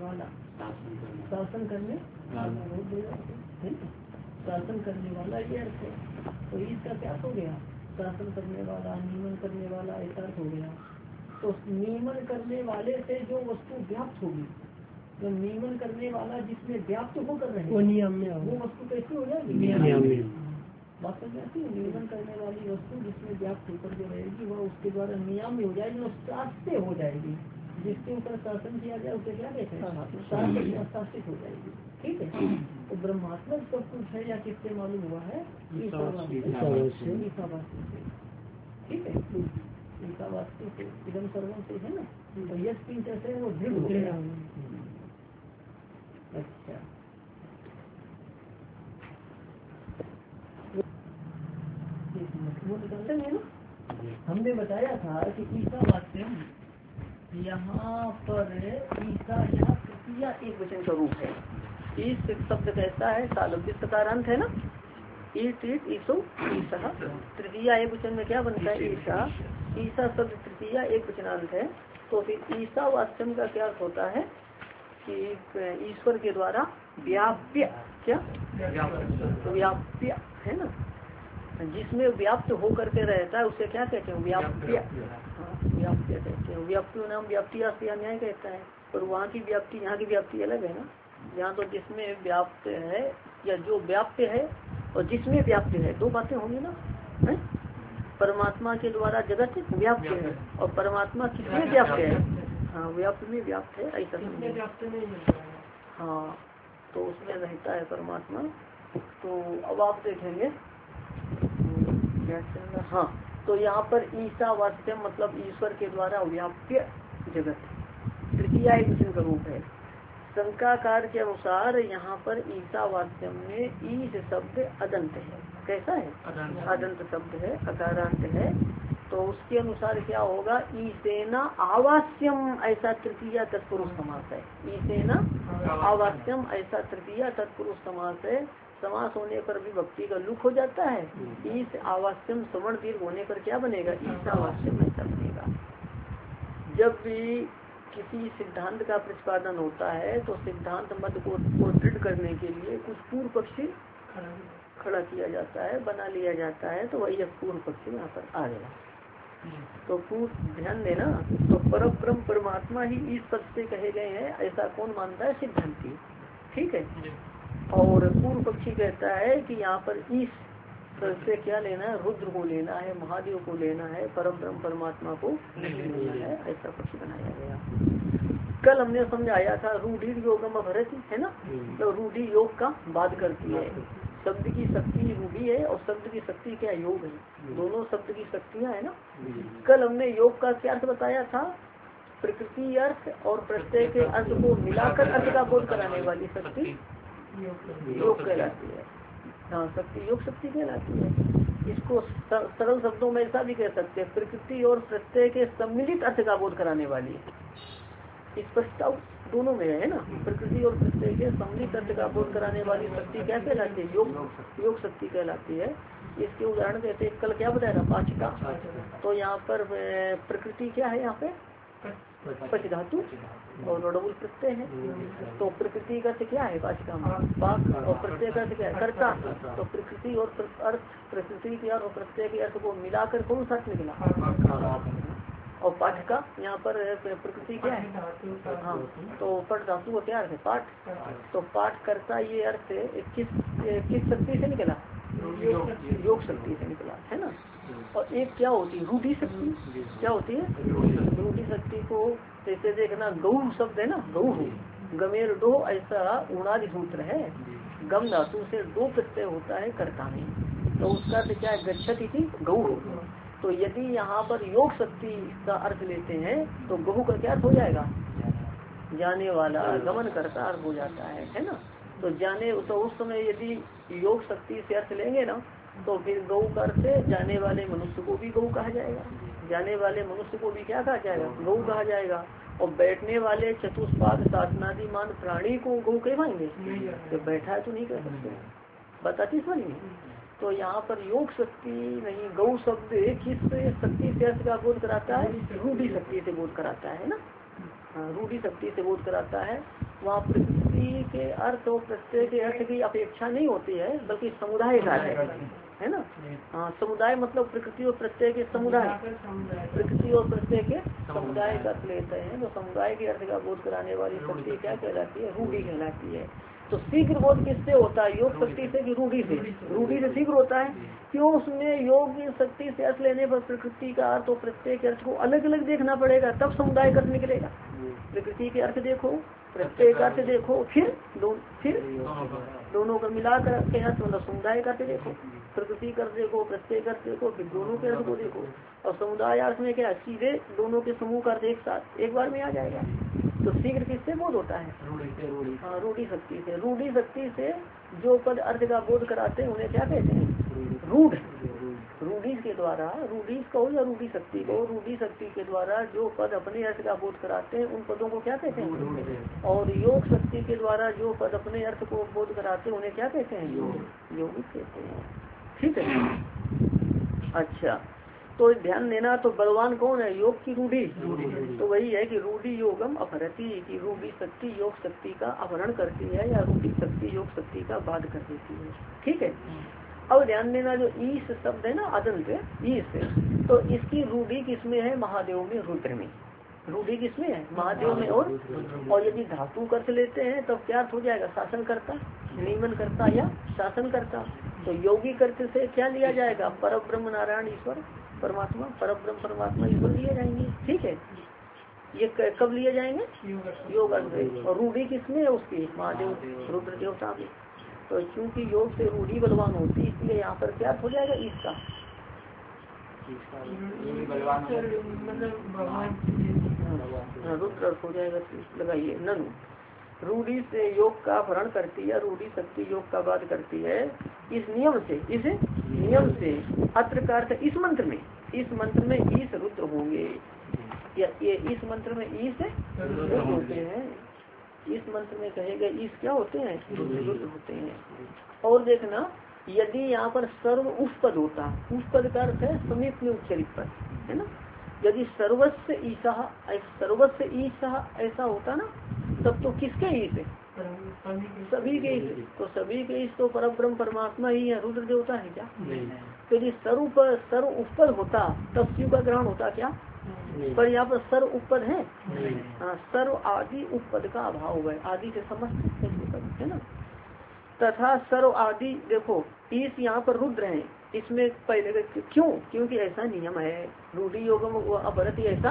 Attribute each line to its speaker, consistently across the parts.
Speaker 1: वाला, शासन करने है ना, शासन करने वाला ये अर्थ है। तो इसका क्या हो गया, शासन करने वाला, नियमन करने वाला, ऐसा अर्थ हो गया। तो नियमन करने वाले से जो वस्तु व्याप्त होगी, तो नियमन करने वाला जिसमें व्याप्त होकर रहे वो नियम में, वो वस्तु कैसी हो जाएगी, नियम में। बात समझ आती है, नियमन करने वाली वस्तु जिसमें व्याप्त होकर जो रहेगी वह उसके द्वारा नियम में हो जाएगी और शास्त्र हो जाएगी। जिसके ऊपर शासन किया जाए उसे क्या कहते हैं, शासित हो जाएगी। ठीक है। तो ब्रह्मात्मक सब कुछ है या किससे मालूम हुआ है, ईसावास्य से। ठीक है, ईसावास्य से, इदम सर्वम से है ना। तो यश तीन कैसे है वो दृढ़ हो गया। अच्छा, वो निकलते हैं ना। हमने बताया था कि ईसावास्यम यहाँ पर ईसा यहाँ तृतीया एक वचन का रूप है। ईस शब्द कैसा है, सालोकित सकारांत है ना, ईट ईसो ईसा। तृतीया एक वचन में क्या बनता है, ईसा। ईसा शब्द तृतीया एक वचनांत है। तो फिर ईसा वास्तव का क्या अर्थ होता है कि ईश्वर के द्वारा व्याप्य, क्या व्याप्य है ना, जिसमें व्याप्त होकर के रहता है उसे क्या कहते हैं, व्याप्य। व्याप्य कहते हैं। व्याप्ति नाम व्याप्ति न्याय कहता है। पर वहाँ की व्याप्ति यहाँ की व्याप्ति अलग है ना। यहाँ तो जिसमें व्याप्त है या जो व्याप्य है और जिसमें व्याप्त है, दो बातें होंगी ना है? परमात्मा के द्वारा जगत व्याप्त है और परमात्मा किसमें व्याप्त है, हाँ व्याप्त में व्याप्त है, ऐसा हाँ। तो उसमें रहता है परमात्मा। तो अब आप देखेंगे हाँ। तो यहाँ पर ईसा वास्तव मतलब ईश्वर के द्वारा व्याप्य जगत, तृतीया एक वचन का रूप है। शंकाकार के अनुसार यहाँ पर ईसा वास्तव में ईश शब्द अदंत है। कैसा है, अदंत शब्द है, अकारांत है। तो उसके अनुसार क्या होगा, ईसेना आवास्यम ऐसा तृतीया तत्पुरुष समास है। ईसेना आवास्यम ऐसा तृतीया तत्पुरुष समास है। समास होने पर भी भक्ति का लुक हो जाता है। ईस आवास्यम श्रवण दीर्घ होने पर क्या बनेगा, ईसावास्यम ऐसा बनेगा। जब भी किसी सिद्धांत का प्रतिपादन होता है तो सिद्धांत मत को दृढ़ करने के लिए कुछ पूर्व पक्षी खड़ा किया जाता है, बना लिया जाता है। तो वही पूर्व पक्षी यहाँ पर आ गया। तो पूर्व ध्यान देना। तो परब्रह्म परमात्मा ही इस पद से कहे गए हैं, ऐसा कौन मानता है, सिद्धांती। ठीक है। और पूर्व पक्षी कहता है कि यहाँ पर इस से क्या लेना है, रुद्र को लेना है, महादेव को लेना है, परब्रह्म परमात्मा को नहीं लेना है, ऐसा पक्षी बनाया गया। कल हमने समझाया था रूढ़ी योगम अभरत है ना। तो रूढ़ी योग का बात करती है। शब्द की शक्ति रूढ़ी है और शब्द की शक्ति क्या योग है, दोनों शब्द की शक्तियाँ है ना। कल हमने योग का क्या अर्थ बताया था, प्रकृति अर्थ और प्रत्यय के अर्थ को मिलाकर अर्थ का बोध कराने वाली शक्ति योग कहलाती है। हाँ, शक्ति योग शक्ति कहलाती है। इसको सरल शब्दों में ऐसा भी कह सकते हैं, प्रकृति और प्रत्यय के सम्मिलित अर्थ का बोध कराने वाली है। इस प्रस्ताव दोनों में है ना, प्रकृति और प्रत्यय के सम्मिलित अर्थ का बोध कराने वाली शक्ति क्या कहलाती है, योग शक्ति कहलाती है। इसके उदाहरण कहते हैं, कल क्या बताया था, पाचिका। तो यहाँ पर प्रकृति क्या है, यहाँ पे पच धातु और डबल प्रत्यय है। तो प्रकृति का अर्थ क्या है, पाचिका में पाक, और प्रत्यय का अर्थ क्या है, कर्ता। तो प्रकृति और अर्थ, प्रकृति के और प्रत्यय के अर्थ को मिलाकर कौन सा निकला, और पाठ का यहाँ पर प्रकृति क्या है, हाँ। तो पट धातु का क्या अर्थ है, पाठ। तो पाठ करता ये अर्थ किस शक्ति से निकला, योग शक्ति से निकला है ना। और एक क्या होती है, रूढ़ी शक्ति। क्या होती है, रूढ़ी शक्ति को जैसे देखना, गौ शब्द है ना, गौ गमेर डो, ऐसा उणादि सूत्र है। गम धातु से दो प्रत्यय होता है कर्ता में। तो उसका अर्थ क्या है, गच्छति थी गौ। तो यदि यहाँ पर योग शक्ति का अर्थ लेते हैं तो गहु का क्या अर्थ हो जाएगा, जाने वाला, गमन करता अर्थ हो जाता है ना। तो जाने, तो उस समय यदि योग शक्ति से अर्थ लेंगे ना, तो फिर गौ का अर्थ जाने वाले मनुष्य को भी गौ कहा जाएगा, जाने वाले मनुष्य को भी क्या कहा जाएगा, गौ कहा जाएगा। और बैठने वाले चतुष्पाद शासनादिमान प्राणी को गौ कहवाएंगे, तो बैठा है तो नहीं कह सकते, बताती समझ में। तो यहाँ पर योग शक्ति नहीं, गौ शब्द किस शक्ति से अर्थ का बोध कराता है, रूढ़ी शक्ति से बोध कराता है ना। हाँ, रूढ़ी शक्ति से बोध कराता है। वहाँ प्रकृति के अर्थ और प्रत्यय के अर्थ की अपेक्षा नहीं होती है, बल्कि समुदाय का है ना। हाँ, समुदाय मतलब प्रकृति और प्रत्यय के समुदाय, प्रकृति और प्रत्यय के समुदाय का अर्थ लेते हैं। तो समुदाय के अर्थ का बोध कराने वाली शक्ति क्या कहलाती है? रूढ़ी कहलाती है। तो शीघ्र बोध किससे होता है? योग शक्ति से कि रूढ़ी से? रूढ़ी से शीघ्र होता है। क्यों? उसमें योग शक्ति से अर्थ लेने पर प्रकृति का अर्थ और प्रत्यय के अर्थ को अलग अलग देखना पड़ेगा, तब समुदाय का अर्थ निकलेगा। प्रकृति के अर्थ देखो, प्रत्यय का अर्थ देखो, फिर दोनों का मिलाकर के अर्थ मतलब समुदाय का अर्थ देखो। प्रकृति कर देखो, प्रत्यय कर देखो, फिर दोनों के अर्थ को देखो। और समुदाय अर्थ में क्या? सीधे दोनों के समूह का अर्थ एक साथ एक बार में आ जाएगा। तो शीघ्र किससे बोध होता है? हाँ, रूढ़ी शक्ति से। रूढ़ी शक्ति से जो पद अर्थ का बोध कराते हैं उन्हें क्या कहते हैं? रूढ़। रूढ़ी के द्वारा, रूढ़ी कहो या रूढ़ी शक्ति को, रूढ़ी शक्ति के द्वारा जो पद अपने अर्थ का बोध कराते हैं उन पदों को क्या कहते हैं? और योग शक्ति के द्वारा जो पद अपने अर्थ को बोध कराते हैं उन्हें क्या कहते हैं? योगिक कहते हैं। ठीक है। अच्छा, तो ध्यान देना। तो बलवान कौन है? योग की रूढ़ी। तो वही है कि रूढ़ी योगम अपहरती, की रूढ़ी शक्ति योग शक्ति का अपहरण करती है या रूढ़ी शक्ति योग शक्ति का बाध कर देती है। ठीक है। अब ध्यान देना, जो ईश शब्द है ना अदंत ईश, तो इसकी रूढ़ी किसमें है? महादेव में, रुद्र में। रूढ़ी किसमें है? महादेव में। और यदि धातु कर्त लेते हैं तब क्या अर्थ हो जाएगा? शासन करता, नियमन करता या शासन करता। तो योगी कर्त से क्या लिया जाएगा? पर ब्रह्म नारायण ईश्वर परमात्मा, पर ब्रह्म परमात्मा ईश्वर लिए जाएंगे। ठीक है। ये कब लिए जाएंगे? योग अर्थ। और रूढ़ी किसमें है उसकी? महादेव रुद्र देवता में। तो चूंकि योग से रूढ़ी बलवान होती है, इसलिए यहाँ पर क्या हो जाएगा? इसका रुद्र अर्थ हो जाएगा। लगाइए, ननु रूढ़ी से योग का अपहरण करती है, रूढ़ी शक्ति योग का बाध करती है। इस नियम से, इस नियम से अत्र का अर्थ इस मंत्र में, इस मंत्र में ईश रुद्र होंगे। या ये इस मंत्र में ईश रुद्र होते हैं। इस मंत्र में कहे गए ईश क्या होते हैं? रुद्र होते हैं। और देखना, यदि यहाँ पर सर्व उपपद होता, उपपद का अर्थ है समीप में उच्चरित पद, है ना। यदि सर्वस्व ईशा, सर्वस्व ईशा ऐसा होता ना, तब तो किसके ईश है? सभी के ईश। तो सभी के ईश तो परब्रह्म परमात्मा ही है, रुद्र देवता है क्या? तो यदि सर्व उपपद होता तब शिव का ग्रहण होता क्या? पर यहाँ पर सर्व उपपद है। हाँ, सर्व आदि उपपद का अभाव है, आदि से समस्त है ना। तथा सर्व आदि, देखो ईश यहाँ पर रुद्र है, इसमें पहले क्यों? क्योंकि ऐसा नियम है, रूढ़ी योगम अपहरति, ऐसा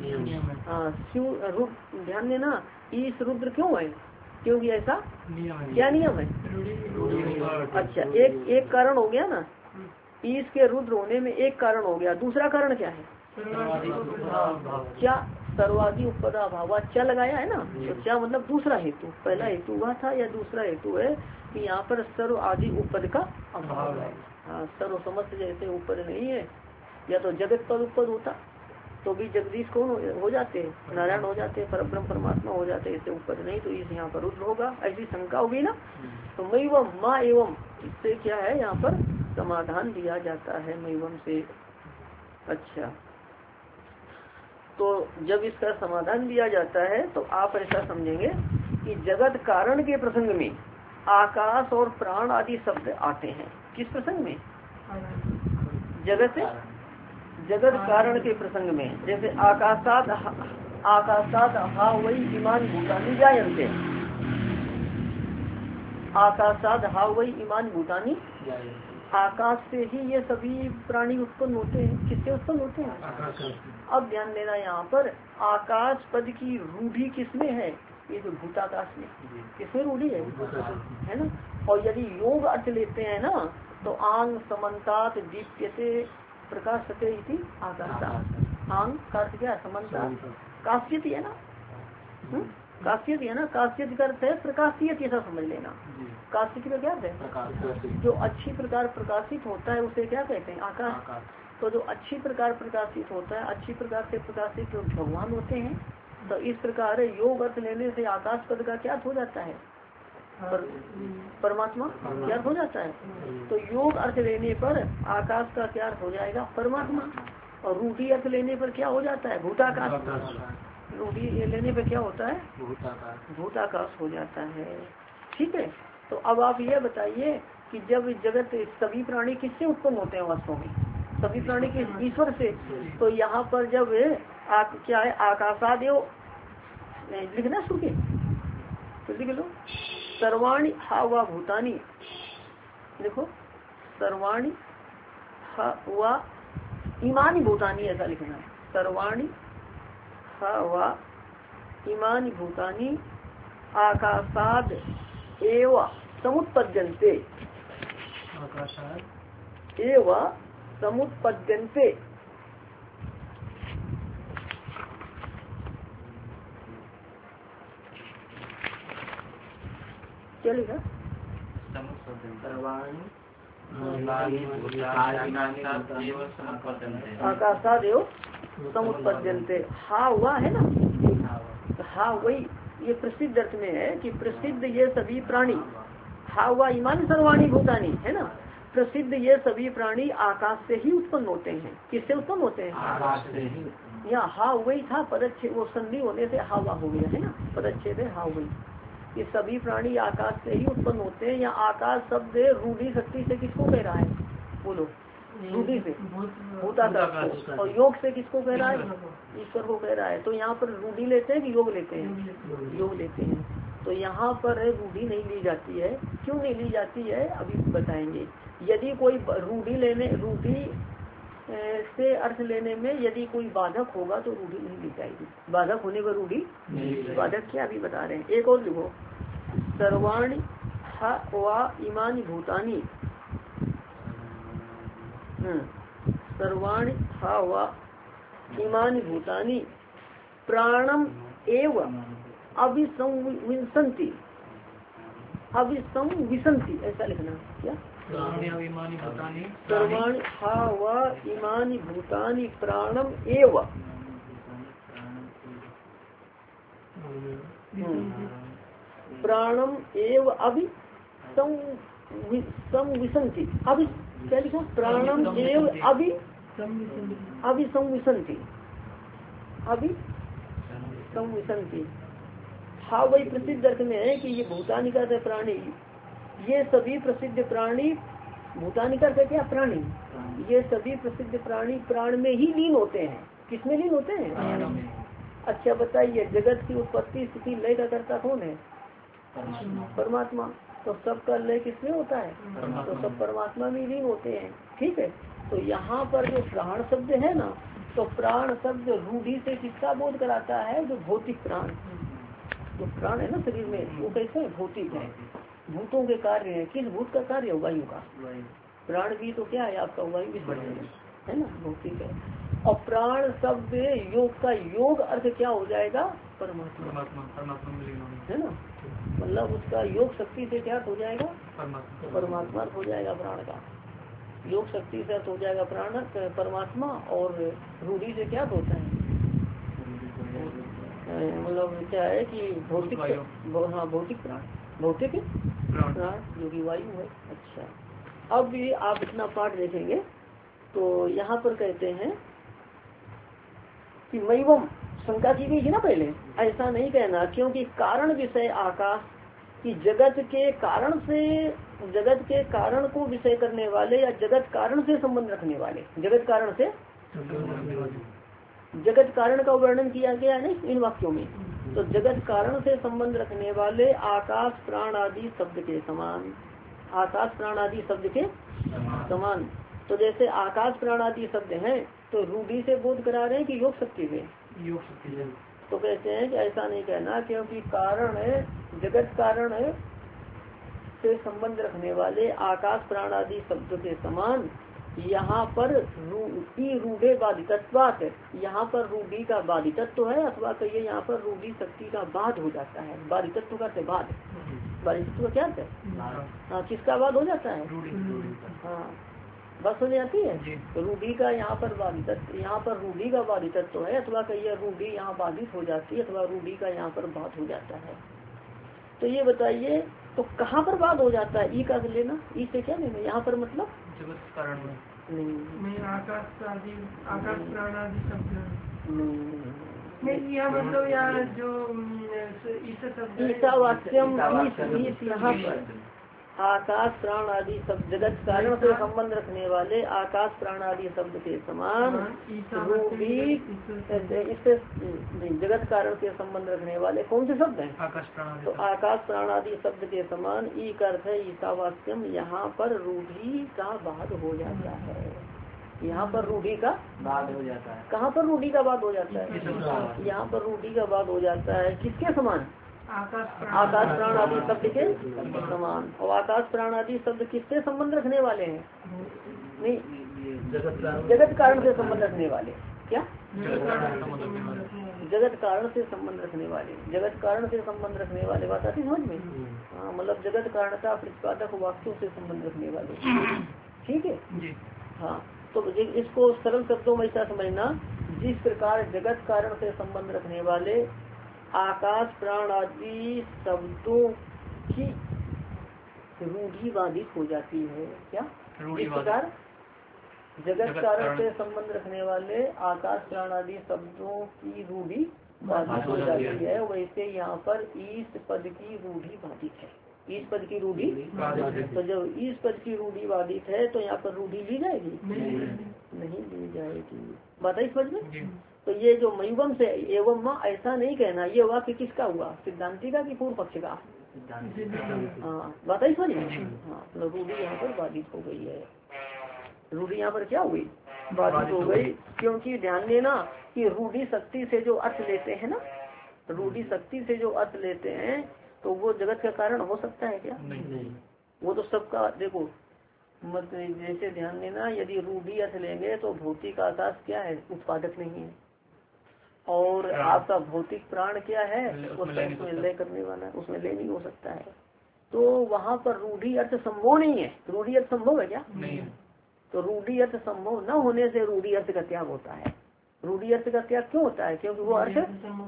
Speaker 1: ध्यान देना। ईश रुद्र क्यों है? क्योंकि ऐसा क्या नियम है? अच्छा, एक कारण हो गया ना, ईश के रुद्र होने में एक कारण हो गया। दूसरा कारण क्या है? क्या? सर्वादि उपदा भाव, क्या लगाया है ना। तो क्या मतलब दूसरा हेतु, पहला हेतु हुआ था या दूसरा हेतु है कि यहाँ पर सर्व आदि उपद का अभाव है। हाँ, सर्व समस्त जैसे उपद नहीं है, या तो जगत पद उपद होता तो भी जगदीश कौन हो जाते हैं? नारायण हो जाते हैं, परब्रह्म परमात्मा हो जाते हैं, इससे उपद नहीं, तो इस यहाँ पर रुद्र होगा, ऐसी शंका होगी ना। तो मैवम माँ एवं, इससे क्या है यहाँ पर समाधान दिया जाता है मैवम से। अच्छा, तो जब इसका समाधान दिया जाता है तो आप ऐसा समझेंगे कि जगत कारण के प्रसंग में आकाश और प्राण आदि शब्द आते हैं। किस प्रसंग में? जगत कारण के प्रसंग में। जैसे आकाशात हा वही ईमान भूतानी जायन्ते, आकाशात हा वही ईमान भूतानी, आकाश से ही ये सभी प्राणी उत्पन्न होते हैं। किससे उत्पन्न होते हैं? अब ध्यान देना, यहाँ पर आकाश पद की रूढ़ी किसमें है? ये जो भूताकाश में, किसमें रूढ़ी है ना। और यदि योग अर्थ लेते हैं ना, तो आंग समन्तात दीप्यते प्रकाशते इति आकाशात। आंग का अर्थ क्या? समन्तात, काश्यति है ना, काश्यत है ना। काश्यत का अर्थ है प्रकाशित, ऐसा समझ लेना। काश्यत का क्या है? जो अच्छी प्रकार प्रकाशित होता है उसे क्या कहते हैं? आकाश। तो जो अच्छी प्रकार प्रकाशित होता है, अच्छी प्रकार से प्रकाशित जो भगवान होते हैं। तो इस प्रकार योग अर्थ लेने से आकाश पद का क्या हो जाता है? परमात्मा क्या हो जाता है? तो योग अर्थ लेने पर आकाश का क्या अर्थ हो जाएगा? परमात्मा। और रूढ़ी अर्थ लेने पर क्या हो जाता है? भूताकाश। रूढ़ी लेने पे क्या होता है, भूताकाश हो जाता है। ठीक है, तो अब आप ये बताइए कि जब जगत सभी प्राणी किससे उत्पन्न होते हैं वास्तव में, सभी प्राणी किस, ईश्वर से। तो यहाँ पर जब क्या है, आकाशादेव लिखना सुखे तो लिख लो, सर्वाणी हा वा भूतानी, देखो सर्वाणी हा वा इमानी भूतानी, ऐसा लिखना है, सर्वाणी हा वा इमानी भूतानी आकाशाद एव समुत्पद्यन्ते, एव समुत्पद्यन्ते। क्या लिखा, आकाशाद एव समुत्पद्यन्ते, हा हुआ है ना, हा वही ये प्रसिद्ध अर्थ में है कि प्रसिद्ध ये सभी प्राणी, हा हुआ ईमान सर्वाणी भूतानी है ना, प्रसिद्ध ये सभी प्राणी आकाश से ही उत्पन्न होते हैं। किससे उत्पन्न होते हैं, आकाश से ही। यहाँ हा वही था, पदच्छेद वो संधि होने से हावा हो गया है ना, पदच्छेद है हा वही। ये सभी प्राणी आकाश से ही उत्पन्न होते हैं। यहाँ आकाश शब्द रूढ़ी शक्ति से किसको कह रहा है, बोलो, रूढ़ी से भूताकाश, और योग से किसको कह रहा है, ईश्वर को कह रहा है। तो यहाँ पर रूढ़ी लेते हैं कि योग लेते हैं, योग लेते हैं। तो यहाँ पर रूढ़ी नहीं ली जाती है, क्यों नहीं ली जाती है अभी बताएंगे। यदि कोई रूढ़ी लेने, रूढ़ी से अर्थ लेने में यदि कोई बाधक होगा तो रूढ़ी नहीं ली जाएगी, बाधक होने पर रूढ़ी, बाधक क्या अभी बता रहे हैं। एक और लिखो, सर्वाणी हा वा इमानी भूतानी, सर्वाणी हा वा इमानी भूतानी प्राणम एव अभिसंविशन्ति, अभिसंविशन्ति ऐसा लिखना, क्या सर्वाणि हा वा इमानि भूतानि प्राणम एव, प्राणम एव अभि संविशन्ति, अभि क्या लिखा, प्राणम एव अभि संविशन्ति, अभि संविशन्ति। हाँ वही प्रसिद्ध अर्थ में है कि ये भूतानिका से प्राणी, ये सभी प्रसिद्ध प्राणी, भूतानिका से क्या प्राणी, ये सभी प्रसिद्ध प्राणी प्राण में ही लीन होते हैं। किसमें लीन होते हैं, अच्छा बताइए, जगत की उत्पत्ति स्थिति लय का कर्ता कौन है, परमात्मा। तो सबका लय किसमें होता है, तो सब परमात्मा में लीन होते हैं। ठीक है, तो यहाँ पर जो प्राण शब्द है ना, तो प्राण शब्द रूढ़ी से किसका बोध कराता है, जो भौतिक प्राण, जो प्राण है ना शरीर में, वो कैसे है, भौतिक है, भूतों के कार्य है। किस भूत का कार्य, वायु का। प्राण भी तो क्या है आपका, वायु भी है ना, भौतिक है। और प्राण शब्द योग का योग अर्थ क्या हो जाएगा, परमात्मा, है ना, मतलब उसका योग शक्ति से क्या हो जाएगा, परमात्मा हो जाएगा। प्राण का योग शक्ति से अर्थ हो जाएगा प्राण परमात्मा, और रूढ़ी से क्या होता है, मतलब क्या है कि भौतिक, हाँ भौतिक प्राण, भौतिक प्राण जो कि वायु है। अच्छा, अब ये आप इतना पाठ देखेंगे तो यहाँ पर कहते हैं कि मैवम, शंका की गई है ना पहले, ऐसा नहीं कहना, क्योंकि कारण विषय आकाश कि जगत के कारण से, जगत के कारण को विषय करने वाले या जगत कारण से संबंध रखने वाले, जगत कारण से, जगत कारण का वर्णन किया गया है इन वाक्यों में। तो जगत कारण से संबंध रखने वाले आकाश प्राण आदि शब्द के समान, आकाश प्राण आदि शब्द के समान। तो जैसे आकाश प्राण आदि शब्द हैं तो रूढ़ी से बोध करा रहे हैं कि योग शक्ति में, योग शक्ति। तो कहते हैं कि ऐसा नहीं कहना, क्योंकि कारण है, जगत कारण है से संबंध रखने वाले आकाश प्राण आदि शब्द के समान। यहाँ पर रूढ़े बाधितत्वात, यहाँ पर रूढ़ी का बाधितत्व है, अथवा कहिए यहाँ पर रूढ़ी शक्ति का बाध हो जाता है। बाधितत्व का बाध, बाधितत्व क्या है, हाँ किसका बाध हो जाता है, हाँ बस हो जाती है। रूढ़ी का यहाँ पर बाधितत्व, यहाँ पर रूढ़ी का बाधितत्व है, अथवा कहिए रूढ़ी यहाँ बाधित हो जाती है, अथवा रूढ़ी का यहाँ पर बाध हो जाता है। तो ये बताइए, तो कहाँ पर बात हो जाता है, ई का लेना, ई से क्या लेना यहाँ पर, मतलब जगत कारण नहीं, आकाश आदि, आकाश प्राण आदि शब्द नहीं,
Speaker 2: मतलब यहाँ जो
Speaker 1: ईसावास्यम यहाँ पर आकाश प्राण आदि शब्द जगत कारण से संबंध रखने वाले आकाश प्राण आदि शब्द के समान रूढ़ी इससे जगत कारण से संबंध रखने वाले कौन से शब्द हैं? तो आकाश प्राण आदि शब्द के समान ई का अर्थ है ईसावास्यम। यहाँ पर रूढ़ी का बाद हो जाता है। यहाँ पर रूढ़ी का बाद हो जाता है। कहाँ पर रूढ़ी का बाद हो जाता है? यहाँ पर रूढ़ी का बाद हो जाता है। किसके समान? आकाश प्राण आदि शब्द के समान। और आकाश प्राण आदि शब्द किससे संबंध रखने वाले हैं? नहीं, जगत कारण से संबंध रखने वाले। क्या जगत कारण से संबंध रखने वाले? जगत कारण से संबंध रखने वाले बात आती समझ में? हाँ, मतलब जगत कारणता प्रतिपादक वाक्यों से संबंध रखने वाले। ठीक है। हाँ, तो इसको सरल शब्दों में ऐसा समझना, जिस प्रकार जगत कारण से संबंध रखने वाले आकाश प्राण आदि शब्दों की रूढ़ी बाधित हो जाती है। क्या इस प्रकार जगत कारण से संबंध रखने वाले आकाश प्राण आदि शब्दों की रूढ़ी बाधित हो जाती है, वैसे यहाँ पर ईश पद की रूढ़ी बाधित है। ईश पद की रूढ़ी, तो जब ईश पद की रूढ़ी बाधित है तो यहाँ पर रूढ़ी ली जाएगी? नहीं ली जाएगी। बताइए समझ में? तो ये जो मयुवम से एवं माँ ऐसा नहीं कहना, ये वाक्य किसका हुआ? सिद्धांति का कि पूर्व पक्ष का? हाँ, बताइए समझ में? हाँ, तो रूढ़ी यहाँ पर बाधित हो गई है। रूढ़ी यहाँ पर क्या हुई? बाधित हो गई। क्योंकि ध्यान देना कि रूढ़ी शक्ति से जो अर्थ लेते हैं ना, रूढ़ी शक्ति से जो अर्थ लेते हैं तो वो जगत का कारण हो सकता है क्या? नहीं। वो तो सबका देखो मत, जैसे ध्यान देना, यदि रूढ़ी अर्थ लेंगे तो भौतिक आकाश क्या है? उत्पादक नहीं है। और आपका भौतिक प्राण क्या है? उसमें लय करने वाला है, उसमें लय नहीं हो सकता है। तो वहाँ पर रूढ़ी अर्थ संभव नहीं है। रूढ़ी अर्थ संभव है क्या? नहीं। तो रूढ़ी अर्थ संभव न होने से रूढ़ी अर्थ का त्याग होता है। रूढ़ी अर्थ का त्याग क्यों होता है? क्योंकि वो अर्थ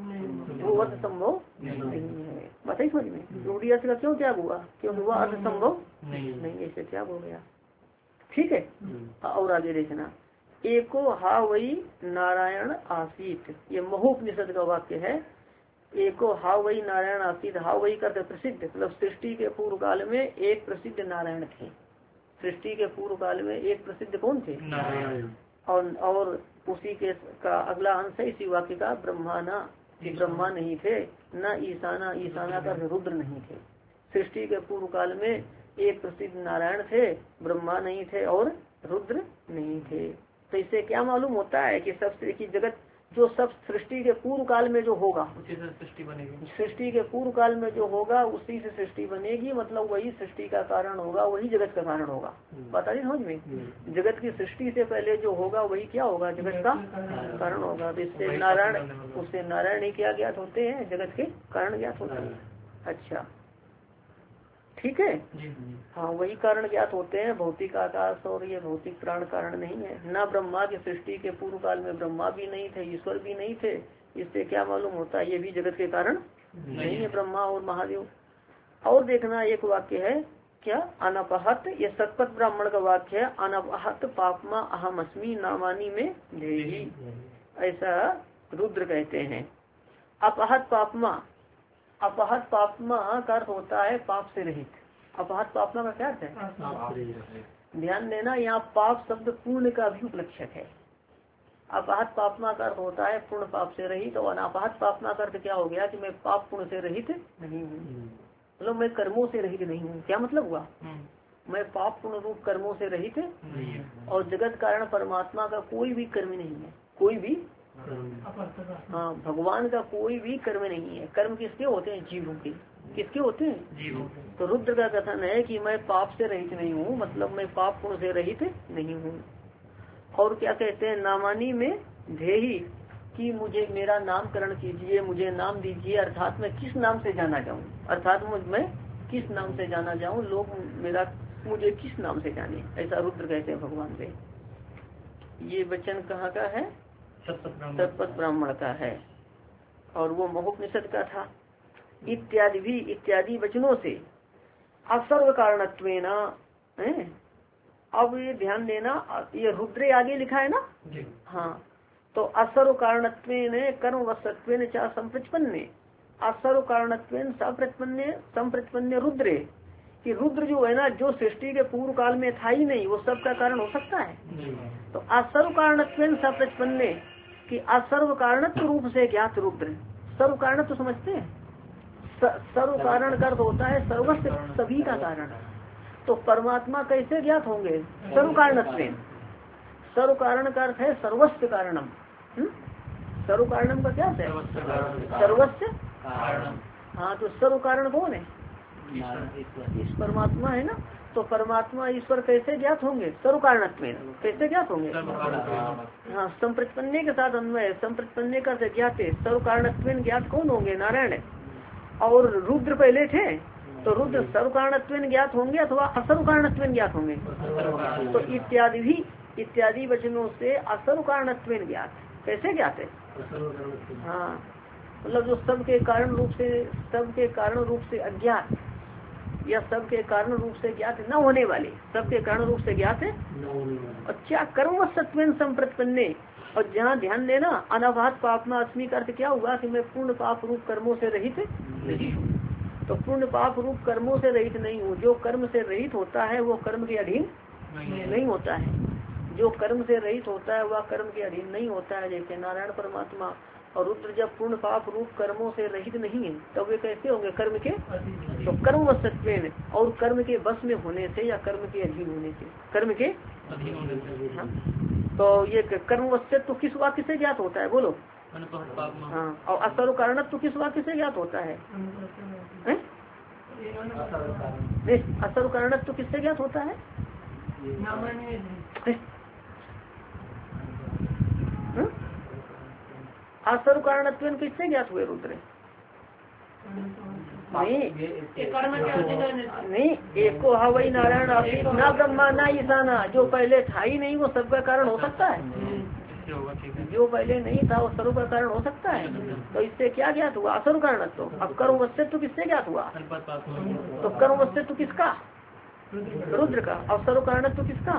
Speaker 1: संभव नहीं है। बताइए समझ में? रूढ़ी अर्थ का क्यों त्याग हुआ? क्योंकि वो अर्थ संभव नहीं, ऐसे त्याग हो गया। ठीक है। और आगे देखना, एको हा वही नारायण आसीत, ये महोपनिषद का वाक्य है। एको हा वही नारायण आसीत, हा वही करते प्रसिद्ध, मतलब सृष्टि के पूर्व काल में एक प्रसिद्ध नारायण थे। सृष्टि के पूर्व काल में एक प्रसिद्ध कौन थे? नारायण। और उसी के का अगला अंश है इसी वाक्य का, ब्रह्मा ना, ब्रह्मा नहीं थे, न ईशाना, ईशाना का रुद्र नहीं थे। सृष्टि के पूर्व काल में एक प्रसिद्ध नारायण थे, ब्रह्मा नहीं थे और रुद्र नहीं थे। तो इससे क्या मालूम होता है कि सब की जगत जो सब सृष्टि के पूर्व काल में जो होगा उसी से सृष्टि बनेगी। सृष्टि के पूर्व काल में जो होगा उसी से सृष्टि बनेगी, मतलब वही सृष्टि का कारण होगा, वही जगत का कारण होगा। पता नहीं समझ में? जगत की सृष्टि से पहले जो होगा वही क्या होगा? जगत का कारण होगा। तो इससे नारायण, उससे नारायण ही क्या ज्ञात होते हैं? जगत के कारण ज्ञात होते हैं। अच्छा, ठीक है। हाँ, वही कारण ज्ञात होते हैं, भौतिक आकाश और ये भौतिक प्राण कारण नहीं है। ना ब्रह्मा की सृष्टि के पूर्व काल में ब्रह्मा भी नहीं थे, ईश्वर भी नहीं थे। इससे क्या मालूम होता है? ये भी जगत के कारण नहीं है, ब्रह्मा और महादेव। और देखना, एक वाक्य है क्या? अनपहत, ये सतपथ ब्राह्मण का वाक्य है। अनपहत पापमा अहम अस्मी नामानी में देही, ऐसा रुद्र कहते हैं। अपहत पापमा, अपहत पापमा का अर्थ होता है पाप से रहित। अपहत पापमा का क्या अर्थ है? ध्यान देना, यहाँ पाप शब्द पूर्ण का भी उपलक्षक है। अपहत पापमा का अर्थ होता है पूर्ण पाप से रहित, और अनापहत पापमा का अर्थ क्या हो गया कि मैं पाप पूर्ण से रहित नहीं हूँ, मतलब मैं कर्मों से रहित नहीं हूँ। क्या मतलब हुआ? मैं पाप पूर्ण रूप कर्मों से रहित और जगत कारण परमात्मा का कोई भी कर्म नहीं है, कोई भी। हाँ, भगवान का कोई भी कर्म नहीं है। कर्म किसके होते हैं? जीवों के। किसके होते हैं? जीवों। तो रुद्र का कथन है कि मैं पाप से रहित नहीं हूँ, मतलब मैं पाप पुण्य से रहित नहीं हूँ। और क्या कहते हैं? नामानी में ध्येही, कि मुझे मेरा नामकरण कीजिए, मुझे नाम दीजिए, अर्थात मैं किस नाम से जाना जाऊँ, अर्थात मैं किस नाम से जाना जाऊँ, लोग मेरा मुझे किस नाम से जाने, ऐसा रुद्र कहते हैं भगवान से। ये वचन कहाँ का है? सतपथ ब्राह्मण का है, और वो महोपनिषद का था। इत्यादि भी, इत्यादि वचनों से असर्व कारणत्वेन। अब ये ध्यान देना, ये रुद्र आगे लिखा है ना? हाँ, तो असर्व कारणत्वेन कर्म वस्तत्वेन च संप्रतिपन्ने, असर्व कारणत्वेन संप्रतिपन्ने रुद्रे, कि रुद्र जो है ना, जो सृष्टि के पूर्व काल में था ही नहीं, वो सब का कारण हो सकता है। तो असर्व कारणत्वेन संप्रतिपन्ने, कि असर्व कारणत्व रूप से ज्ञात रुद्र, सर्व कारणत्व समझते हैं, सर्व कारण का अर्थ होता है सर्वस्व, सभी का कारण। तो परमात्मा कैसे ज्ञात होंगे? सर्व कारणत्वेन। सर्व कारण का अर्थ है सर्वस्व कारणम। सर्व कारणम का क्या है? सर्वस्व। हाँ, तो सर्व कारण कौन है? इस परमात्मा है ना। तो परमात्मा ईश्वर कैसे ज्ञात होंगे? सर्व कारणत्वेन। कैसे ज्ञात होंगे? हाँ, संप्रतिपन्ने के साथ अन्वय, संप्रतिपन्ने का ज्ञात है, सर्व कारणत्वेन ज्ञात कौन होंगे? नारायण। और रुद्र पहले थे, तो रुद्र सर्व कारणत्वेन ज्ञात होंगे अथवा असर्व कारणत्वेन ज्ञात होंगे। तो इत्यादि भी, इत्यादि वचनों से असर्व कारणत्वेन ज्ञात। कैसे ज्ञात है? हाँ, मतलब जो सबके कारण रूप से, सबके कारण रूप से अज्ञात, या सबके कारण रूप से ज्ञात न होने वाले, सबके कारण रूप से ज्ञात है। अच्छा, कर्म सत्वेन संप्रतिपन्ने, और जहाँ ध्यान देना, अनाभात पापमा अस्मि का अर्थ क्या हुआ? कि मैं पूर्ण पाप रूप कर्मों से रहित नहीं हूँ। तो पूर्ण पाप रूप कर्मों से रहित नहीं हूँ। जो कर्म से रहित होता है वो कर्म के अधीन नहीं होता है। जो कर्म से रहित होता है वह कर्म के अधीन नहीं होता है। जैसे नारायण परमात्मा और रुद्र जब पूर्ण पाप रूप कर्मों से रहित नहीं है, तब वे कैसे होंगे? कर्म के। तो कर्म वशत्वेन, और कर्म के बस में होने से या कर्म के अधीन होने से, कर्म के हाँ। तो ये कर्म वशत्व किस वाक्य से ज्ञात होता है? बोलो। हाँ, और असर्व कारणत्व किस वाक्य से ज्ञात होता है? असर्व कारणत्व किससे ज्ञात होता है? असर्व कारणत्वेन किससे ज्ञात हुए रुद्र? नहीं, एको हवई नारायण आसित ना ब्रह्मा ना ईशाना, जो पहले था ही नहीं वो सबका कारण हो सकता है। जो पहले नहीं था वो सर्व का कारण हो सकता है। तो इससे क्या ज्ञात हुआ? असर्व कारणत्व। अब कर्म वस्तु किससे ज्ञात हुआ? तो कर्म वस्तु किसका? रुद्र का। और सर्व कारणत्व किसका?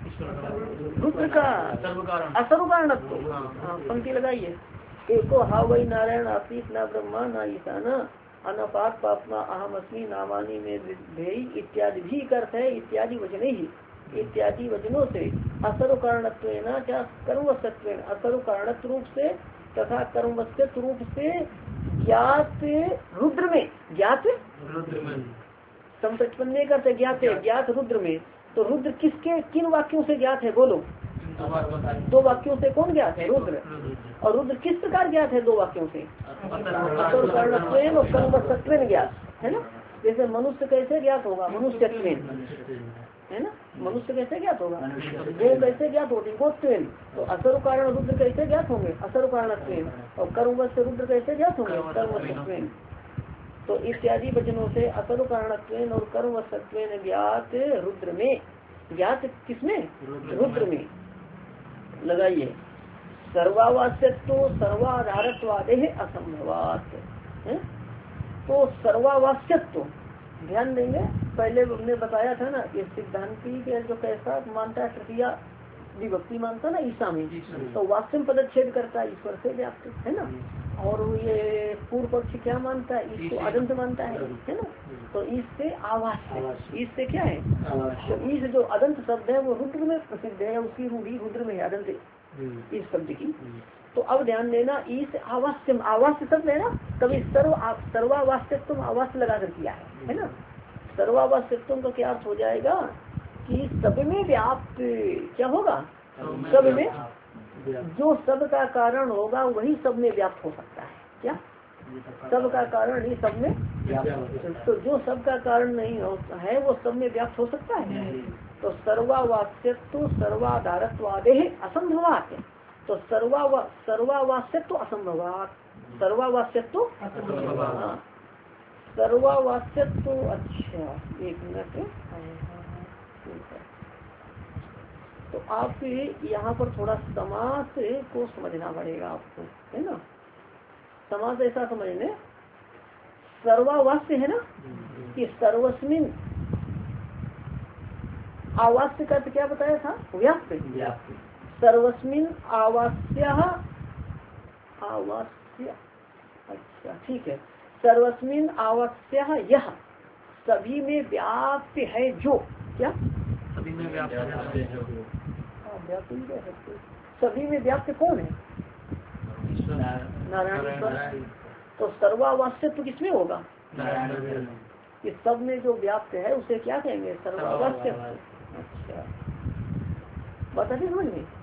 Speaker 1: रुद्र का। असर्व कारणत्व। हाँ, पंक्ति लगाइए। एको हा वही नारायण आसित न ब्रह्मा न ईशाना अनपात पापमा अहम अस्मि नामानी में भेई इत्यादि भी अर्थ है। इत्यादि वचने ही, इत्यादि वचनों से असर्व कारणत्वेन क्या कर्म वस्तत्वेन, असर्व कारणत्व रूप से तथा कर्म वस्तत्व रूप से ज्ञात रुद्र में, ज्ञात संप्रतिपन्ने करते ज्ञात है, ज्ञात रुद्र में। तो रुद्र किसके किन वाक्यों से ज्ञात है? बोलो। दो वाक्यों से कौन ज्ञात है? रुद्र। और रुद्र किस प्रकार ज्ञात है? दो वाक्यों से, असर्व कारणत्वेन और कर्म वस्तत्वेन ज्ञात है ना। जैसे मनुष्य कैसे ज्ञात होगा? मनुष्यत्वेन है ना। मनुष्य कैसे ज्ञात होगा? गो कैसे ज्ञात होती? गोत्वेन। तो असर्व कारण रुद्र कैसे ज्ञात होंगे? असर्व कारणत्वेन। और कर्म वस्त रुद्र कैसे ज्ञात होंगे? कर्म वस्तत्वेन। तो इत्यादि वचनों से असर्व कारणत्वेन और कर्म वस्तत्वेन ज्ञात रुद्र में, ज्ञात किसमें? रुद्र में। लगाइए। सर्वावास्यत्व सर्वाधारत्वादे असंभवात। तो सर्वावास्यत्व ध्यान देंगे। पहले हमने बताया था ना, ये सिद्धांति के जो कैसा मानता है, तृतीया विभक्ति मानता ना ईसा में, तो वास्तव में पदच्छेद करता है, ईश्वर से व्याप्त है ना। और ये पूर्व पक्ष क्या मानता है? ईश को अदंत मानता है ना। तो ईश से आवास, ईश से क्या है? तो ईश जो अदंत शब्द है वो रुद्र में प्रसिद्ध है, उसकी रूढ़ी रुद्र में है, अदंत इस शब्द की। तो अब ध्यान देना, ईश आवास्यम, आवास्य शब्द है ना, कभी सर्वावास्यत्व आवास्य लगा कर किया है ना। सर्वावास्यत्व का क्या अर्थ हो जाएगा? कि सब में व्याप्त, क्या होगा? सब में, जो सब का कारण होगा वही सब में व्याप्त हो सकता है। क्या सब का कारण ही सब में? तो जो सब का कारण नहीं होता है वो सब में व्याप्त हो सकता है। तो सर्वावास्यत्व सर्वाधारत्वादे असंभवात। तो सर्वावास्यत्व असंभवात, सर्वावास्यत्व सर्वावास्यत्व। अच्छा, एक मिनट। तो आप यहाँ पर थोड़ा समास को समझना पड़ेगा आपको, है ना। समास ऐसा समझने, सर्वावास्य है ना, कि सर्वस्मिन, आवास्य का क्या बताया था? व्याप्त। सर्वस्मिन आवास्य आवास्य, अच्छा ठीक है, सर्वस्मिन आवास्य यह, सभी में व्याप्त है जो, क्या
Speaker 2: सभी में व्याप्त है,
Speaker 1: व्याप्त नहीं कह सकते, सभी में व्याप्त कौन है? नारायण ईश्वर। तो सर्वावास्य तो किसमें होगा?
Speaker 2: नारायण।
Speaker 1: इस सब में जो व्याप्त है उसे क्या कहेंगे? सर्वावास्य। अच्छा बता दी समझ में?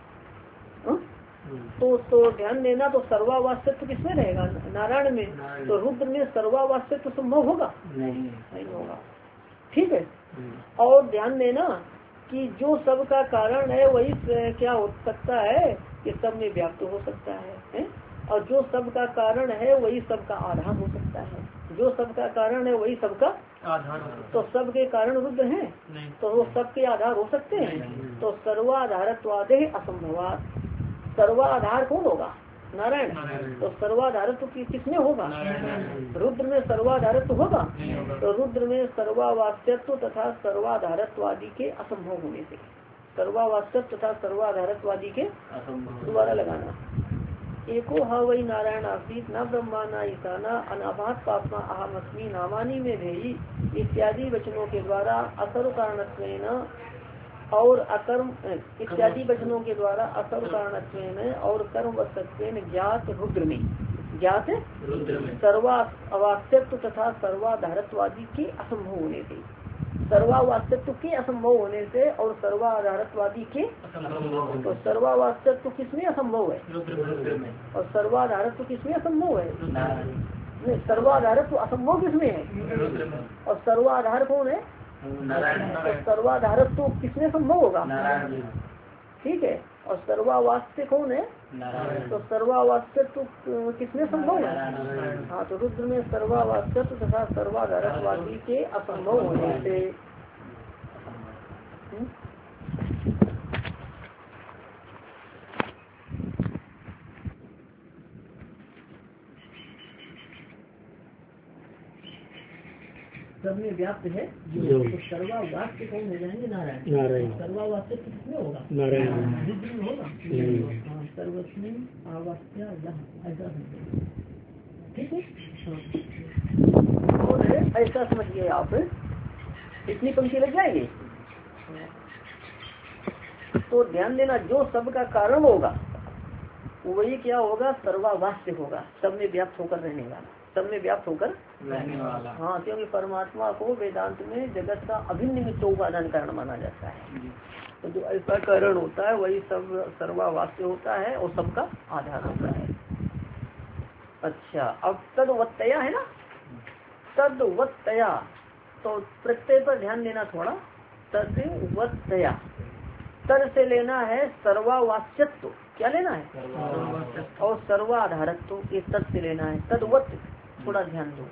Speaker 1: तो ध्यान देना, तो सर्वावास्यत्व किसमें रहेगा? नारायण में। तो रुद्र में सर्वावास्यत्व संभव होगा? नहीं होगा। ठीक है। और ध्यान देना कि जो सब का कारण है वही क्या हो सकता है कि सब में व्याप्त हो सकता है? और जो सब का कारण है वही सब का आधार हो सकता है। जो सब का कारण है वही सबका
Speaker 2: आधार।
Speaker 1: तो सब के कारण रुद्र हैं, तो वो सब के आधार हो सकते हैं। तो सर्वाधारत्वादे असंभवात, सर्वाधार कौन होगा? नारायण। तो सर्वाधारत्व किसमें होगा? रुद्र में सर्वाधारत्व होगा। तो रुद्र में सर्वावास्यत्व तथा सर्वाधारत्वादि के असंभव होने से, सर्वावास्यत्व तथा सर्वाधारत्वादि के दोबारा लगाना। एको ह वही नारायण आसीत न ब्रह्मा न ईशाना अनाभात पापमा अहमअस्मि नामानी में भेई इत्यादि वचनों के द्वारा असर्व कारणत्वेन और अकर्म इत्यादि वचनों के द्वारा असर्व कारणत्वेन और कर्म वस्तत्वेन ज्ञात रुद्र में, ज्ञात सर्वावास्यत्व तथा सर्वाधारत्वादि के असंभव होने से, सर्वावास्यत्व के असंभव होने से और सर्वाधारत्वादि के, तो सर्वावास्यत्व किसमें असंभव है? और सर्वाधारत्व किसमें असंभव है? नहीं, सर्वाधारत्व असंभव किसमें है? और सर्वाधार कौन है? तो सर्वाधारत्व किसमें संभव होगा? ठीक है। और सर्वावास्य कौन है? तो सर्वावास्यत्व किसमें संभव है? हाँ, तो रुद्र में सर्वावास्यत्व तथा सर्वाधारत्वादि के असंभव होने से सब में व्याप्त है जो, तो सर्वावास्य कौन हो जाएंगे? नारायण। सर्वावास्य किसमें होगा? नारायण। रुद्र में होगा? सर्वस्मिन आवास्य ऐसा, ठीक है। और ऐसा समझिए आप, इतनी पंक्ति लग जाएगी। तो ध्यान देना, जो सब का कारण होगा वही क्या होगा? सर्वावास्य होगा, सब में व्याप्त होकर रहने वाला, सब में व्याप्त होकर रहने वाला। हाँ, क्योंकि परमात्मा को वेदांत में जगत का अभिन्न निमित्त उपादान कारण माना जाता है। तो जो ऐसा कारण होता है वही सब सर्वावास्य होता है और सबका आधार होता है। अच्छा, अब तद्वत्तया है ना, तद्वत्तया, तो प्रत्यय पर ध्यान देना थोड़ा। तद्वत्तया, तद से लेना है सर्वावास्यत्व, क्या लेना है? और सर्वाधारत्व, ये तद से लेना है। तद्वत, थोड़ा ध्यान दो,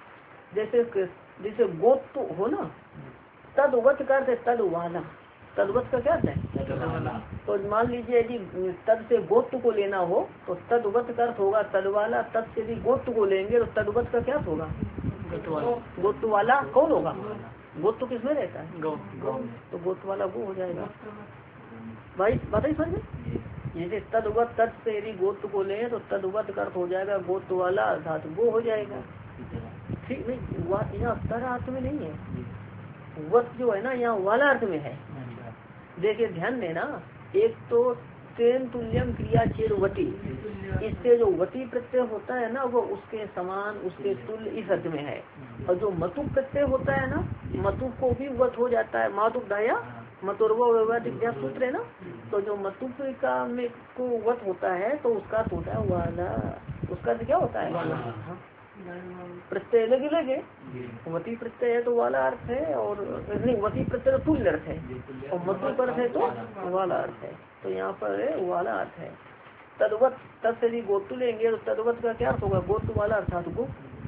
Speaker 1: जैसे गोत्व हो ना, तद्वत का अर्थ है तद वाला। तद्वत का क्या अर्थ है? तो मान लीजिए यदि तद से गोत्व को लेना हो तो तद्वत का अर्थ होगा तद वाला। तद से यदि गोत्व को लेंगे तो तद्वत का क्या होगा? गोत्व वाला कौन होगा? गोत्व किसमें रहता है? गौ। तो गोत्व वाला गो हो जाएगा। भाई बताइए समझ में, जैसे तद्वत, तद से यदि गोत्व को ले तो तद्वत का अर्थ हो जाएगा गोत्व वाला, अर्थात वो हो जाएगा। ठीक नहीं, यहाँ तर अर्थ में नहीं है, वत जो है ना यहाँ वाला अर्थ में है। देखिए ध्यान देना, एक तो तेन तुल्यम क्रिया चेर वटी, इससे जो वटी प्रत्यय होता है ना वो उसके समान, उसके तुल्य इस अर्थ में है। और जो मतु प्रत्यय होता है ना, मतु को भी वत हो जाता है। मातुदाया मतुर्वा व्यवहारिक सूत्र है ना, तो जो मतुप का में को वत होता है तो उसका होता है वाला। उसका क्या होता है? वाला। प्रत्यय लगे लगे, वती प्रत्यय है तो वाला अर्थ है, और नहीं वती प्रत्यय तो तुल्य अर्थ है, और मतुप अर्थ है तो वाला अर्थ है। तो यहाँ पर वाला अर्थ है। तद्वत, तद से यदि गोतु लेंगे तो तद्वत का क्या अर्थ होगा? गोतु वाला अर्थात गो।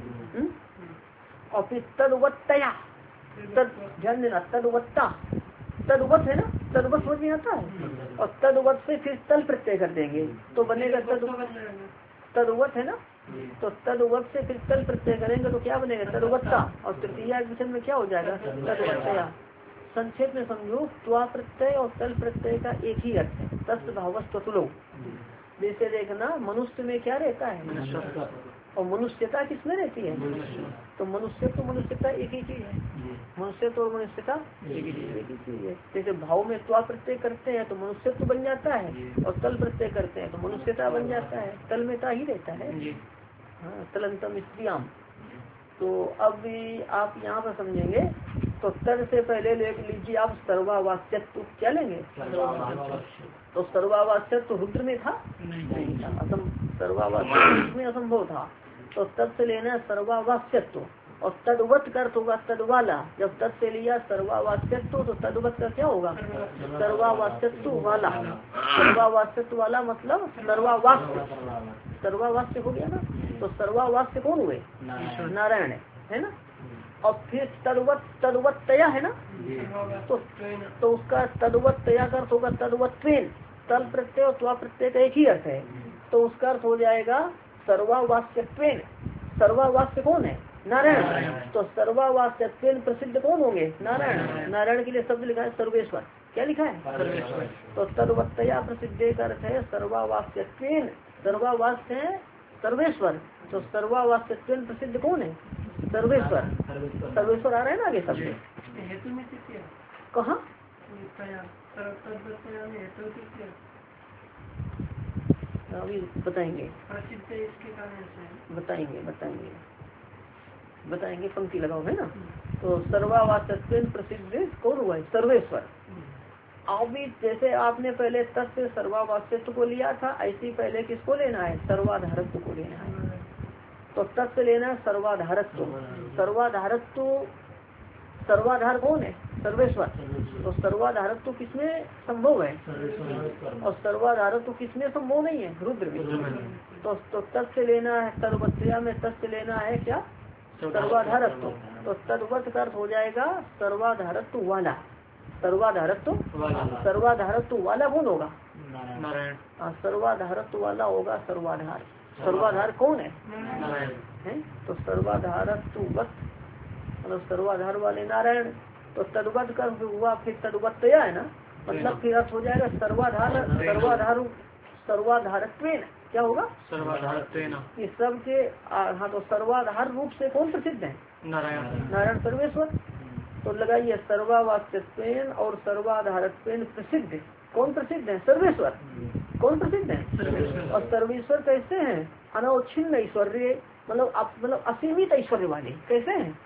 Speaker 1: और फिर तद्वत्तया, तद ध्यान देना, तद्वत्ता, तद्वत है ना, तद्वत समझ में आता है। और तद्वत से फिर तल प्रत्यय कर देंगे तो बनेगा तद्वत है ना, तो तद्वत से फिर तल प्रत्यय करेंगे तो क्या बनेगा? तद्वत्ता। और तृतीया विषय में क्या हो जाएगा? तद्वत्तया। संक्षेप में समझो, त्वा प्रत्यय और तल प्रत्यय का एक ही अर्थ है, तस् भावस्तुलो। जैसे देखना मनुष्य में क्या रहता है और मनुष्यता किसमें रहती है, तो मनुष्य तो मनुष्यता एक ही चीज है, मनुष्य तो मनुष्यता एक ही चीज है। जैसे भाव में त्वा प्रत्यय करते हैं तो मनुष्य तो बन जाता है, और तल प्रत्यय करते हैं तो मनुष्यता बन जाता है, तल में ता ही रहता है। हाँ, तलंतम स्त्रियाम। तो अब आप यहाँ पर समझेंगे, तो तर से पहले ले लीजिए आप सर्वावास्यत्व, क्या लेंगे, तो सर्वावास्यत्व रुद्र में था, नहीं था, सर्वावास्यत्व में असंभव था। तो तद से लेना है सर्वावास्यत्व, और तदवत का अर्थ होगा तदवाला। जब तद से लिया सर्वावास्यत्व तो तदवत का क्या होगा, सर्वावास्यत्व वाला। सर्वावास्यत्व वाला मतलब सर्वावास्य, सर्वावास्य हो गया ना। तो सर्वावास्य कौन हुए, नारायण है ना। और फिर तदवत्तया है ना, तो उसका तदवत्तया का अर्थ होगा तदवत्वेन। तल प्रत्यय और त्वा प्रत्यय का एक ही अर्थ है, तो उसका अर्थ हो जाएगा सर्वावास्यत्वेन। सर्वावास्य कौन है, नारायण। तो सर्वावास्यत्वेन प्रसिद्ध कौन होंगे, नारायण। नारायण के लिए शब्द लिखा है सर्वेश्वर, क्या लिखा है, तो तदवत्तया प्रसिद्धे का अर्थ है सर्वावास्यत्वेन। सर्वावास्य है सर्वेश्वर, तो सर्वावास्यत्वेन प्रसिद्ध कौन है, सर्वेश्वर। सर्वेश्वर आ रहा है ना आगे शब्द, कहाँ अभी बताएंगे, बताएंगे पंक्ति लगाओ है ना। तो सर्वावास्यत्वेन प्रसिद्ध कौन हुआ है, सर्वेश्वर। अभी जैसे आपने पहले तत्व सर्वावास्यत्व को लिया था, ऐसे ही पहले किसको लेना है, सर्वाधारत्व को लेना है। तो तत्व लेना है सर्वाधारत्व। सर्वाधारत्व, सर्वाधार कौन है, सर्वेश्वर। तो सर्वाधारत्व किसमें संभव है, और सर्वाधारत्व किसमें संभव नहीं है, रुद्र में। तो तत्व लेना है सर्वत्रया में, तत्व लेना है क्या, सर्वाधारत्व। तो तद्वत का अर्थ हो जाएगा सर्वाधारत्व वाला। सर्वाधारत्व, सर्वाधारत्व वाला कौन होगा, नारायण। सर्वाधारत्व वाला होगा सर्वाधार। सर्वाधार कौन है, नारायण। तो सर्वाधारत्ववत मतलब सर्वाधार वाले नारायण। तो तद्वत का हुआ, फिर तद्वत्तया है ना, मतलब फिर अर्थ हो जाएगा सर्वाधार। सर्वाधारत्वेन क्या होगा, सर्वाधारत्वेन। ये सब के हाँ, तो सर्वाधार रूप से कौन प्रसिद्ध है, नारायण। नारायण सर्वेश्वर। तो लगाइए सर्वावास्यत्वेन और सर्वाधारत्वेन प्रसिद्ध, कौन प्रसिद्ध है, सर्वेश्वर। कौन प्रसिद्ध है, और सर्वेश्वर कैसे हैं, अनवच्छिन्न ऐश्वर्य, मतलब असीमित ऐश्वर्य वाले। कैसे हैं,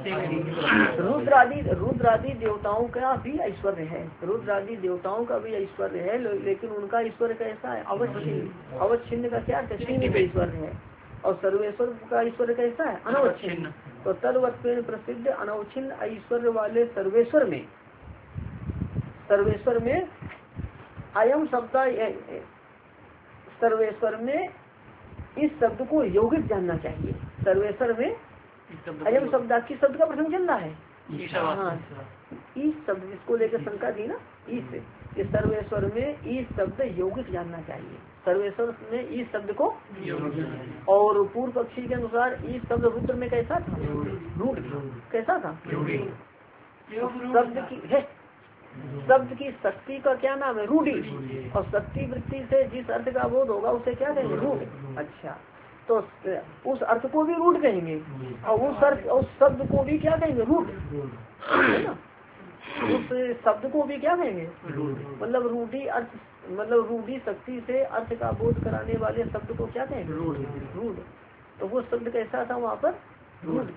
Speaker 1: रुद्रादि देवताओं का भी ऐश्वर्य है, रुद्रादि देवताओं का भी ऐश्वर्य है, लेकिन उनका ऐश्वर्य कैसा है, अवच्छिन्न। अवच्छिन्न का क्या है, सीमित ऐश्वर्य है। और सर्वेश्वर का ऐश्वर्य कैसा है, अनवच्छिन्न। तो तद्वत्वेन प्रसिद्ध अनवच्छिन्न ऐश्वर्य वाले सर्वेश्वर में, सर्वेश्वर में अयम शब्द, सर्वेश्वर में इस शब्द को यौगिक जानना चाहिए। सर्वेश्वर में अयम शब्द, किस शब्द का प्रसंग चल रहा है, हाँ, इस शब्द जिसको लेकर शंका थी ना, इस सर्वेश्वर में इस शब्द यौगिक जानना चाहिए। सर्वेश्वर में इस शब्द को, और पूर्व पक्षी के अनुसार इस शब्द रुद्र में कैसा था, रूढ़ कैसा था, शब्द की है, शब्द की शक्ति का क्या नाम है, रूढ़ी। और शक्ति वृत्ति से जिस अर्थ का बोध होगा उसे क्या कहेंगे, रूढ़। अच्छा, तो उस अर्थ को भी रूढ़ कहेंगे, और उस अर्थ, उस शब्द को भी क्या कहेंगे, रूढ़, है ना। उस शब्द को भी क्या कहेंगे, मतलब रूढ़ी अर्थ, मतलब रूढ़ी शक्ति से अर्थ का बोध कराने वाले शब्द को क्या कहेंगे, रूढ़। तो वो शब्द कैसा था वहाँ पर, रूढ़।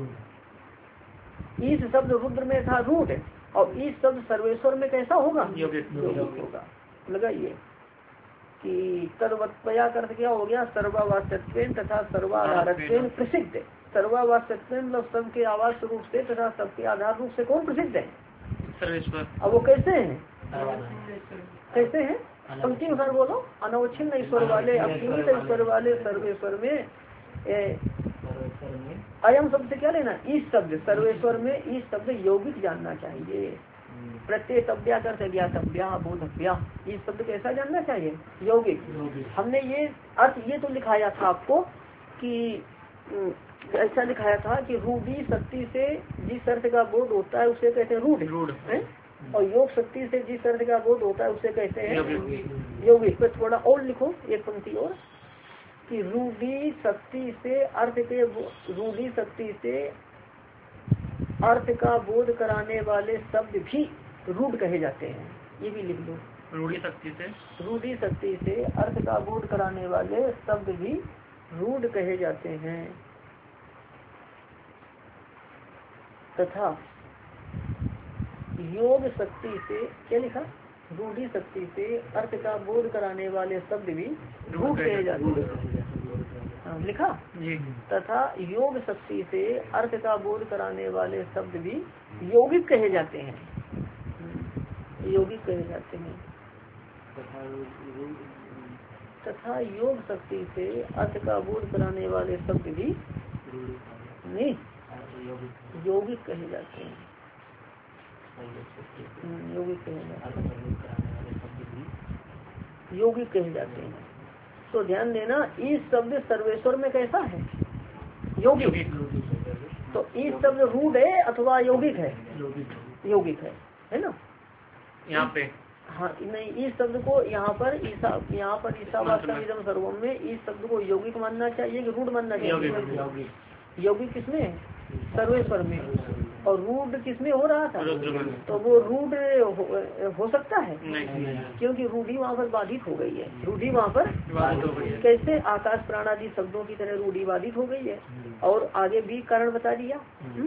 Speaker 1: इस शब्द रुद्र में था रूढ़, और इस शब्द सर्वेश्वर में कैसा होगा, यौगिक होगा। लगाइए कि तद्वत्तया का अर्थ क्या हो गया, सर्वावास्यत्वेन तथा सर्वाधारत्वेन प्रसिद्ध। सर्वावास्यत्वेन मतलब सबके आवास रूप से तथा सबके आधार रूप से कौन प्रसिद्ध है, सर्वेश्वर। अब वो कैसे हैं, कैसे हैं, पंक्ति अनुसार बोलो, अनवच्छिन्न ईश्वर वाले, असीमित ईश्वर वाले सर्वेश्वर में अयम शब्द से क्या लेना, इस शब्द, सर्वेश्वर में इस शब्द यौगिक जानना चाहिए। प्रत्येतव्या करते ज्ञातव्या बोधव्या, इस शब्द कैसा जानना चाहिए, यौगिक। हमने ये अर्थ ये तो लिखाया था आपको कि ऐसा दिखाया था कि रूढ़ी शक्ति से जिस अर्थ का बोध होता है उसे कहते हैं रूढ़ है, और योग शक्ति से जिस अर्थ का बोध होता है उसे कहते हैं योगी। इस पर थोड़ा और लिखो, एक पंक्ति और, कि रूढ़ी शक्ति से अर्थ का बोध कराने वाले शब्द भी रूढ़ कहे जाते हैं। ये भी लिख लो, रूढ़ी शक्ति से अर्थ का बोध कराने वाले शब्द भी रूढ़ कहे जाते हैं। तथा योग शक्ति से, क्या लिखा, रूढ़ी शक्ति से अर्थ का बोध कराने वाले शब्द भी रूढ़ कहे जाते हैं। लिखा, तथा योग शक्ति से अर्थ का बोध कराने वाले शब्द भी यौगिक कहे जाते हैं, यौगिक कहे जाते हैं। तथा योग शक्ति से अर्थ का बोध कराने वाले शब्द भी नहीं यौगिक कहे जाते हैं, यौगिक कहे जाते हैं, यौगिक कहे जाते हैं। तो ध्यान देना, इस शब्द सर्वेश्वर में कैसा है, यौगिक। तो इस शब्द रूढ़ है अथवा यौगिक है, यौगिक है ना यहाँ पे। हाँ नहीं, इस शब्द को यहाँ पर ईसावास्तविदम सर्वम में इस शब्द को यौगिक मानना चाहिए कि रूढ़ मानना चाहिए। यौगिक किसमें है, सर्वेश्वर में, और रूढ़ किसमें हो रहा था, तो वो रूढ़ हो सकता है नहीं, क्योंकि रूढ़ी वहाँ पर बाधित हो गई है। रूढ़ी वहाँ पर कैसे, आकाश प्राण आदि शब्दों की तरह रूढ़ी बाधित हो गई है। और आगे भी कारण बता दिया।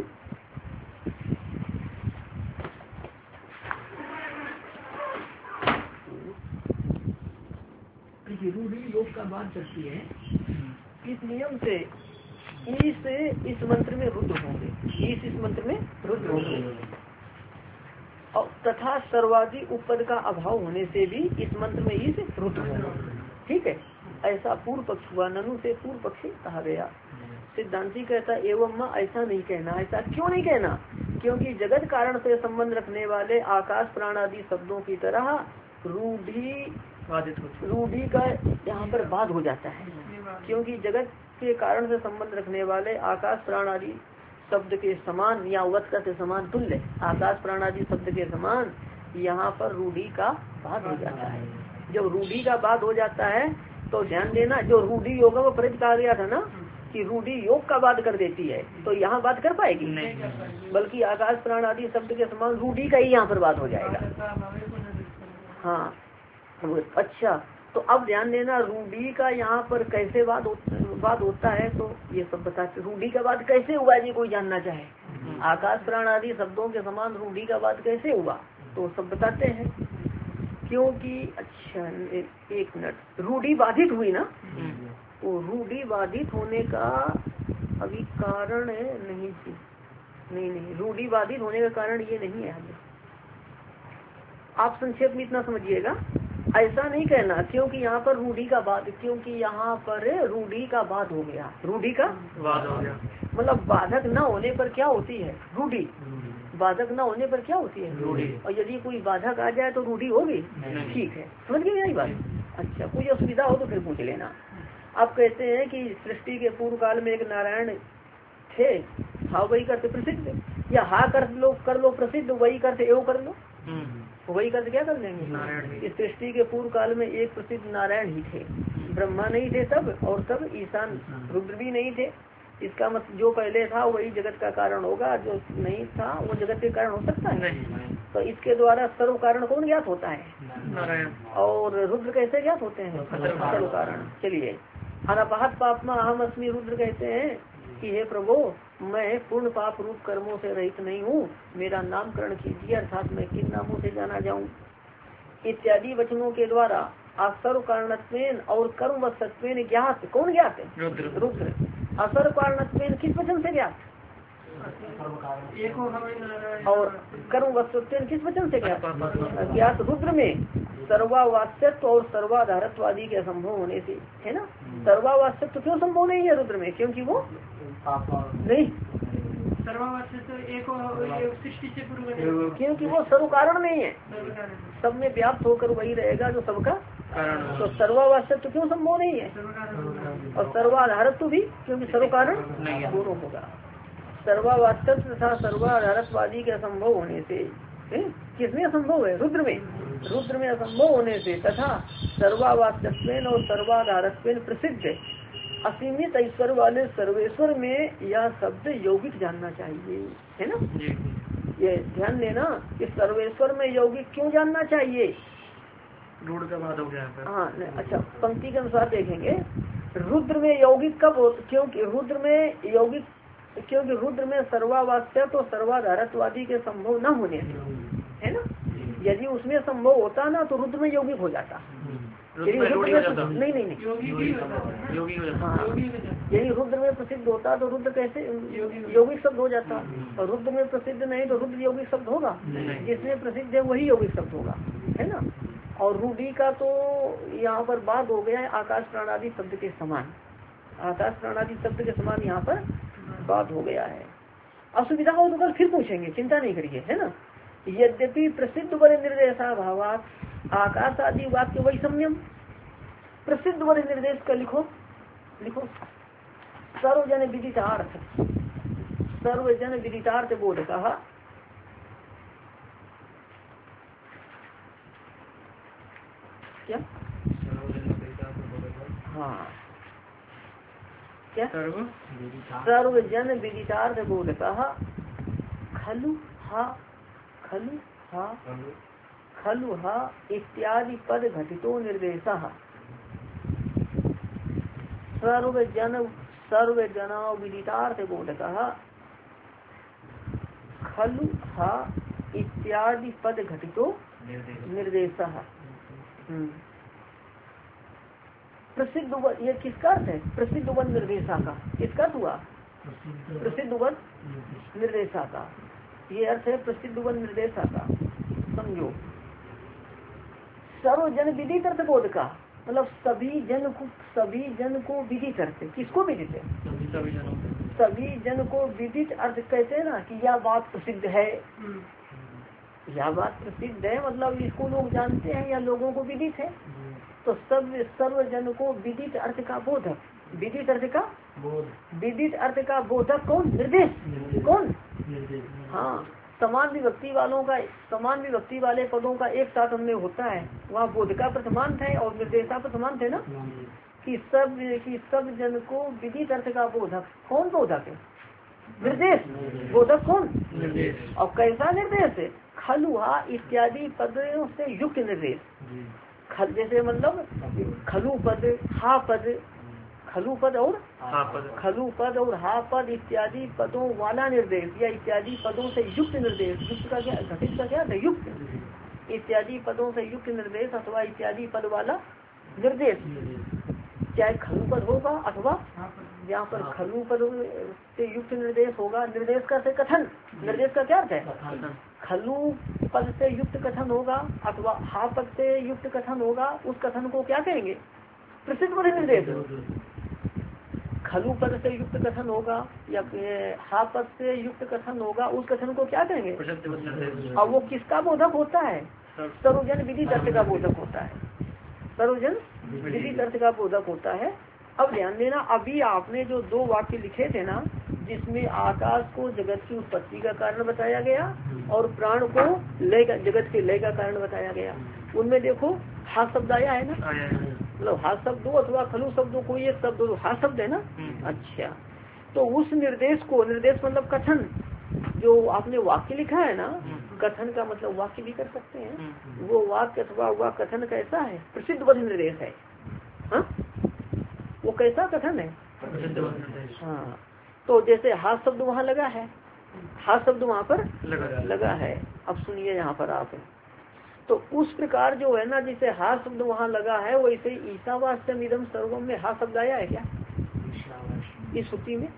Speaker 1: रूढ़ी योग का बात करती है, इस नियम से इस मंत्र में रुद्र होंगे, इस मंत्र में रुद्र होंगे। और तथा सर्वादि उपद का अभाव होने से भी इस मंत्र में इस रुद्र होंगे। ठीक है, ऐसा पूर्व पक्ष हुआ, ननु से पूर्व पक्षी कहा गया। सिद्धांती कहता एवं माँ ऐसा नहीं कहना। ऐसा क्यों नहीं कहना, क्योंकि जगत कारण से संबंध रखने वाले आकाश प्राण आदि शब्दों की तरह रूढ़ी का यहाँ पर बाध हो जाता है। क्योंकि जगत के कारण से संबंध रखने वाले आकाश प्राण आदि शब्द के समान, या वत का समान तुल्य, आकाश प्राण आदि शब्द के समान यहाँ पर रूढ़ी का बाध हो जाता है। जब रूढ़ी का बाध हो जाता है तो ध्यान देना, जो रूढ़ी योग में परित कहा गया था ना कि रूढ़ी योग का बाध कर देती है, तो यहाँ बात कर पाएगी नहीं, बल्कि आकाश प्राण आदि शब्द के समान रूढ़ी का ही यहाँ पर बात हो जाएगा। हाँ अच्छा, तो अब ध्यान देना, रूढ़ी का यहाँ पर कैसे बात होता है, तो ये सब बताते। रूढ़ी का बात कैसे हुआ, जी कोई जानना चाहे, आकाश प्राण आदि शब्दों के समान रूढ़ी का बात कैसे हुआ, तो सब बताते हैं। क्योंकि अच्छा एक मिनट, रूढ़ी बाधित हुई ना, तो रूढ़ी बाधित होने का अभी कारण नहीं थी, नहीं रूढ़ी बाधित होने का कारण ये नहीं है। आप संक्षेप में इतना समझिएगा, ऐसा नहीं कहना, क्योंकि यहाँ पर रूढ़ी का बात, क्योंकि यहाँ पर रूढ़ी का बात हो गया, रूढ़ी का बात हो गया, मतलब बाधक न होने पर क्या होती है रूढ़ी, बाधक न होने पर क्या होती है रूढ़ी। और यदि कोई बाधक आ जाए तो रूढ़ी होगी। ठीक है, समझ गए यही बात। अच्छा, कोई असुविधा हो तो फिर पूछ लेना। आप कहते हैं कि सृष्टि के पूर्व काल में एक नारायण थे, हाँ वही करते प्रसिद्ध, या हाँ कर लो प्रसिद्ध, वही करते एवं कर लो, वही करते क्या कर लेंगे। इस सृष्टि के पूर्व काल में एक प्रसिद्ध नारायण ही थे, ब्रह्मा नहीं थे तब, और तब ईशान रुद्र भी नहीं थे। इसका मतलब जो पहले था वही जगत का कारण होगा, जो नहीं था वो जगत के कारण हो सकता है नहीं। तो इसके द्वारा सर्व कारण कौन ज्ञात होता है, नारायण। और रुद्र कैसे ज्ञात होते हैं, सर्व कारण। चलिए, अनपहत पापमा अहम अस्मि, रुद्र कहते हैं कि हे प्रभु, मैं पूर्ण पाप रूप कर्मों से रहित नहीं हूँ, मेरा नामकरण कीजिए, अर्थात मैं किन नामों से जाना जाऊँ। इत्यादि वचनों के द्वारा असर्व कारणत्वेन और कर्म वस्तत्वेन ज्ञात, कौन ज्ञात है, रुद्र। असर्व कारणत्वेन किस वचन से ज्ञात, और कर्म वस्तत्वेन किस वचन से ज्ञात, रुद्र में सर्वावास्यत्व और सर्वाधारत्व आदि के असंभव होने से, है ना। सर्वावास्यत्व क्यों संभव नहीं है रुद्र में, क्योंकि वो नहीं, क्योंकि वो सर्व कारण नहीं है, सब में व्याप्त होकर वही रहेगा जो सबका तो सर्वावास्यत्व क्यों संभव नहीं है, और सर्वाधारत्व भी, क्योंकि सर्व कारण दोनों होगा। सर्वावास्यत्व तथा सर्वाधारत्वादी के असंभव होने से, किसमें असंभव है, रुद्र में, रुद्र में असंभव होने से, तथा सर्वावास्यत्वेन और सर्वाधारत्वेन प्रसिद्ध असीमित ऐश्वर्य वाले सर्वेश्वर में यह शब्द यौगिक जानना चाहिए, है ना। ये ध्यान देना कि सर्वेश्वर में यौगिक क्यों जानना चाहिए।
Speaker 2: रूढ़ का बात हो गया है।
Speaker 1: हाँ अच्छा, पंक्ति के अनुसार देखेंगे, रुद्र में यौगिक कब हो, क्योंकि रुद्र में यौगिक, क्योंकि रुद्र में सर्वावास्य तो सर्वाधारत्वादी के संभव न होने से, है ना। यदि उसमें संभव होता ना तो रुद्र में यौगिक हो जाता, नहीं हाँ, यदि रुद्र में प्रसिद्ध होता तो रुद्र कैसे यौगिक शब्द हो जाता, और रुद्र में प्रसिद्ध नहीं तो रुद्र यौगिक शब्द होगा, जिसमें प्रसिद्ध है वही यौगिक शब्द होगा, है ना। और रूढ़ी का तो यहाँ पर बात हो गया है आकाश प्राणादि शब्द के समान, आकाश प्राणादि शब्द के समान यहाँ पर बात हो गया है। असुविधा हो तो कल फिर पूछेंगे, चिंता नहीं करिए, है ना। यद्यपि प्रसिद्ध वर निर्देशा भावात आकाश आदि वाक्य वही सम्यम, प्रसिद्ध वर निर्देश का लिखो, लिखो सर्वजन विदितार्थ, सर्वजन विदितार्थ बोध कहा, क्या हाँ क्या सर्वजन विदितार्थ बोध कहा, खलु हा, खलु हा, खलु हा इत्यादि पद घटितो निर्देश, सर्वजन विदितार्थ बोधक खलु हा इत्यादि पद घटितो निर्देश। प्रसिद्ध ये किसका अर्थ है, प्रसिद्ध वन निर्देशा का, किसका हुआ, प्रसिद्ध वन निर्देशा का, ये अर्थ है प्रसिद्ध वन निर्देशा का। समझो, सर्वजन विदित अर्थ बोध का मतलब सभी जन को विदित अर्थ, किसको विदित है, सभी जन को विदित अर्थ कहते हैं ना कि यह बात प्रसिद्ध है, यह बात प्रसिद्ध है मतलब इसको लोग जानते हैं या लोगों को विदित है, तो सब सर्वजन को विदित अर्थ का बोधक, विदित अर्थ का विदित अर्थ का बोधक कौन, निर्देश कौन, हाँ समान विभक्ति वालों का, समान विभक्ति वाले पदों का एक साथ हमने होता है, वहाँ बोधका प्रथमांत है और निर्देशा प्रथमांत है ना, कि सब जन को विदित अर्थ का बोधक कौन, बोधक है निर्देश, बोधक कौन निर्देश, और कैसा निर्देश है, खलुहा इत्यादि पदों से युक्त निर्देश, खल जैसे मतलब खलु पद, हा पद, खलु पद और खलु पद और हा पद इत्यादि पदों वाला निर्देश, या इत्यादि पदों से युक्त निर्देश, युक्त का क्या, घटित का क्या है, युक्त, इत्यादि पदों से युक्त निर्देश अथवा इत्यादि पद वाला निर्देश, चाहे खलु पद होगा अथवा यहाँ पर खलु पद से युक्त निर्देश होगा, निर्देश का से कथन, निर्देश का क्या अर्थ है, खलु पद से युक्त कथन होगा अथवा हा पद से युक्त कथन होगा, उस कथन को क्या कहेंगे, प्रसिद्ध वर निर्देश। खलु पद से युक्त कथन होगा या हा पद से युक्त कथन होगा, उस कथन को क्या कहेंगे, और वो किसका बोधक होता है, सर्वजन विदित अर्थ का बोधक होता है, सर्वजन विदित अर्थ का बोधक होता है। अब ध्यान देना, अभी आपने जो दो वाक्य लिखे थे ना, जिसमें आकाश को जगत की उत्पत्ति का कारण बताया गया और प्राण को लय का, जगत के लय का कारण बताया गया, उनमें देखो हा शब्द आया है ना, मतलब हा शब्द अथवा खलु शब्दों को ये शब्द हा शब्द है ना। अच्छा, तो उस निर्देश को, निर्देश मतलब कथन, जो आपने वाक्य लिखा है ना, कथन का मतलब वाक्य भी कर सकते हैं, वो वाक्य अथवा वह कथन कैसा है, प्रसिद्ध वर निर्देश है। हाँ, वो कैसा कथन है, हाँ, तो जैसे हा शब्द वहाँ लगा है, हा शब्द वहाँ पर लगा है। अब सुनिए यहाँ पर आप, तो उस प्रकार जो है ना, जिसे हा शब्द वहाँ लगा है, वैसे ईशावास्यम इदम सर्वम में हा शब्द आया है क्या, इस श्रुति में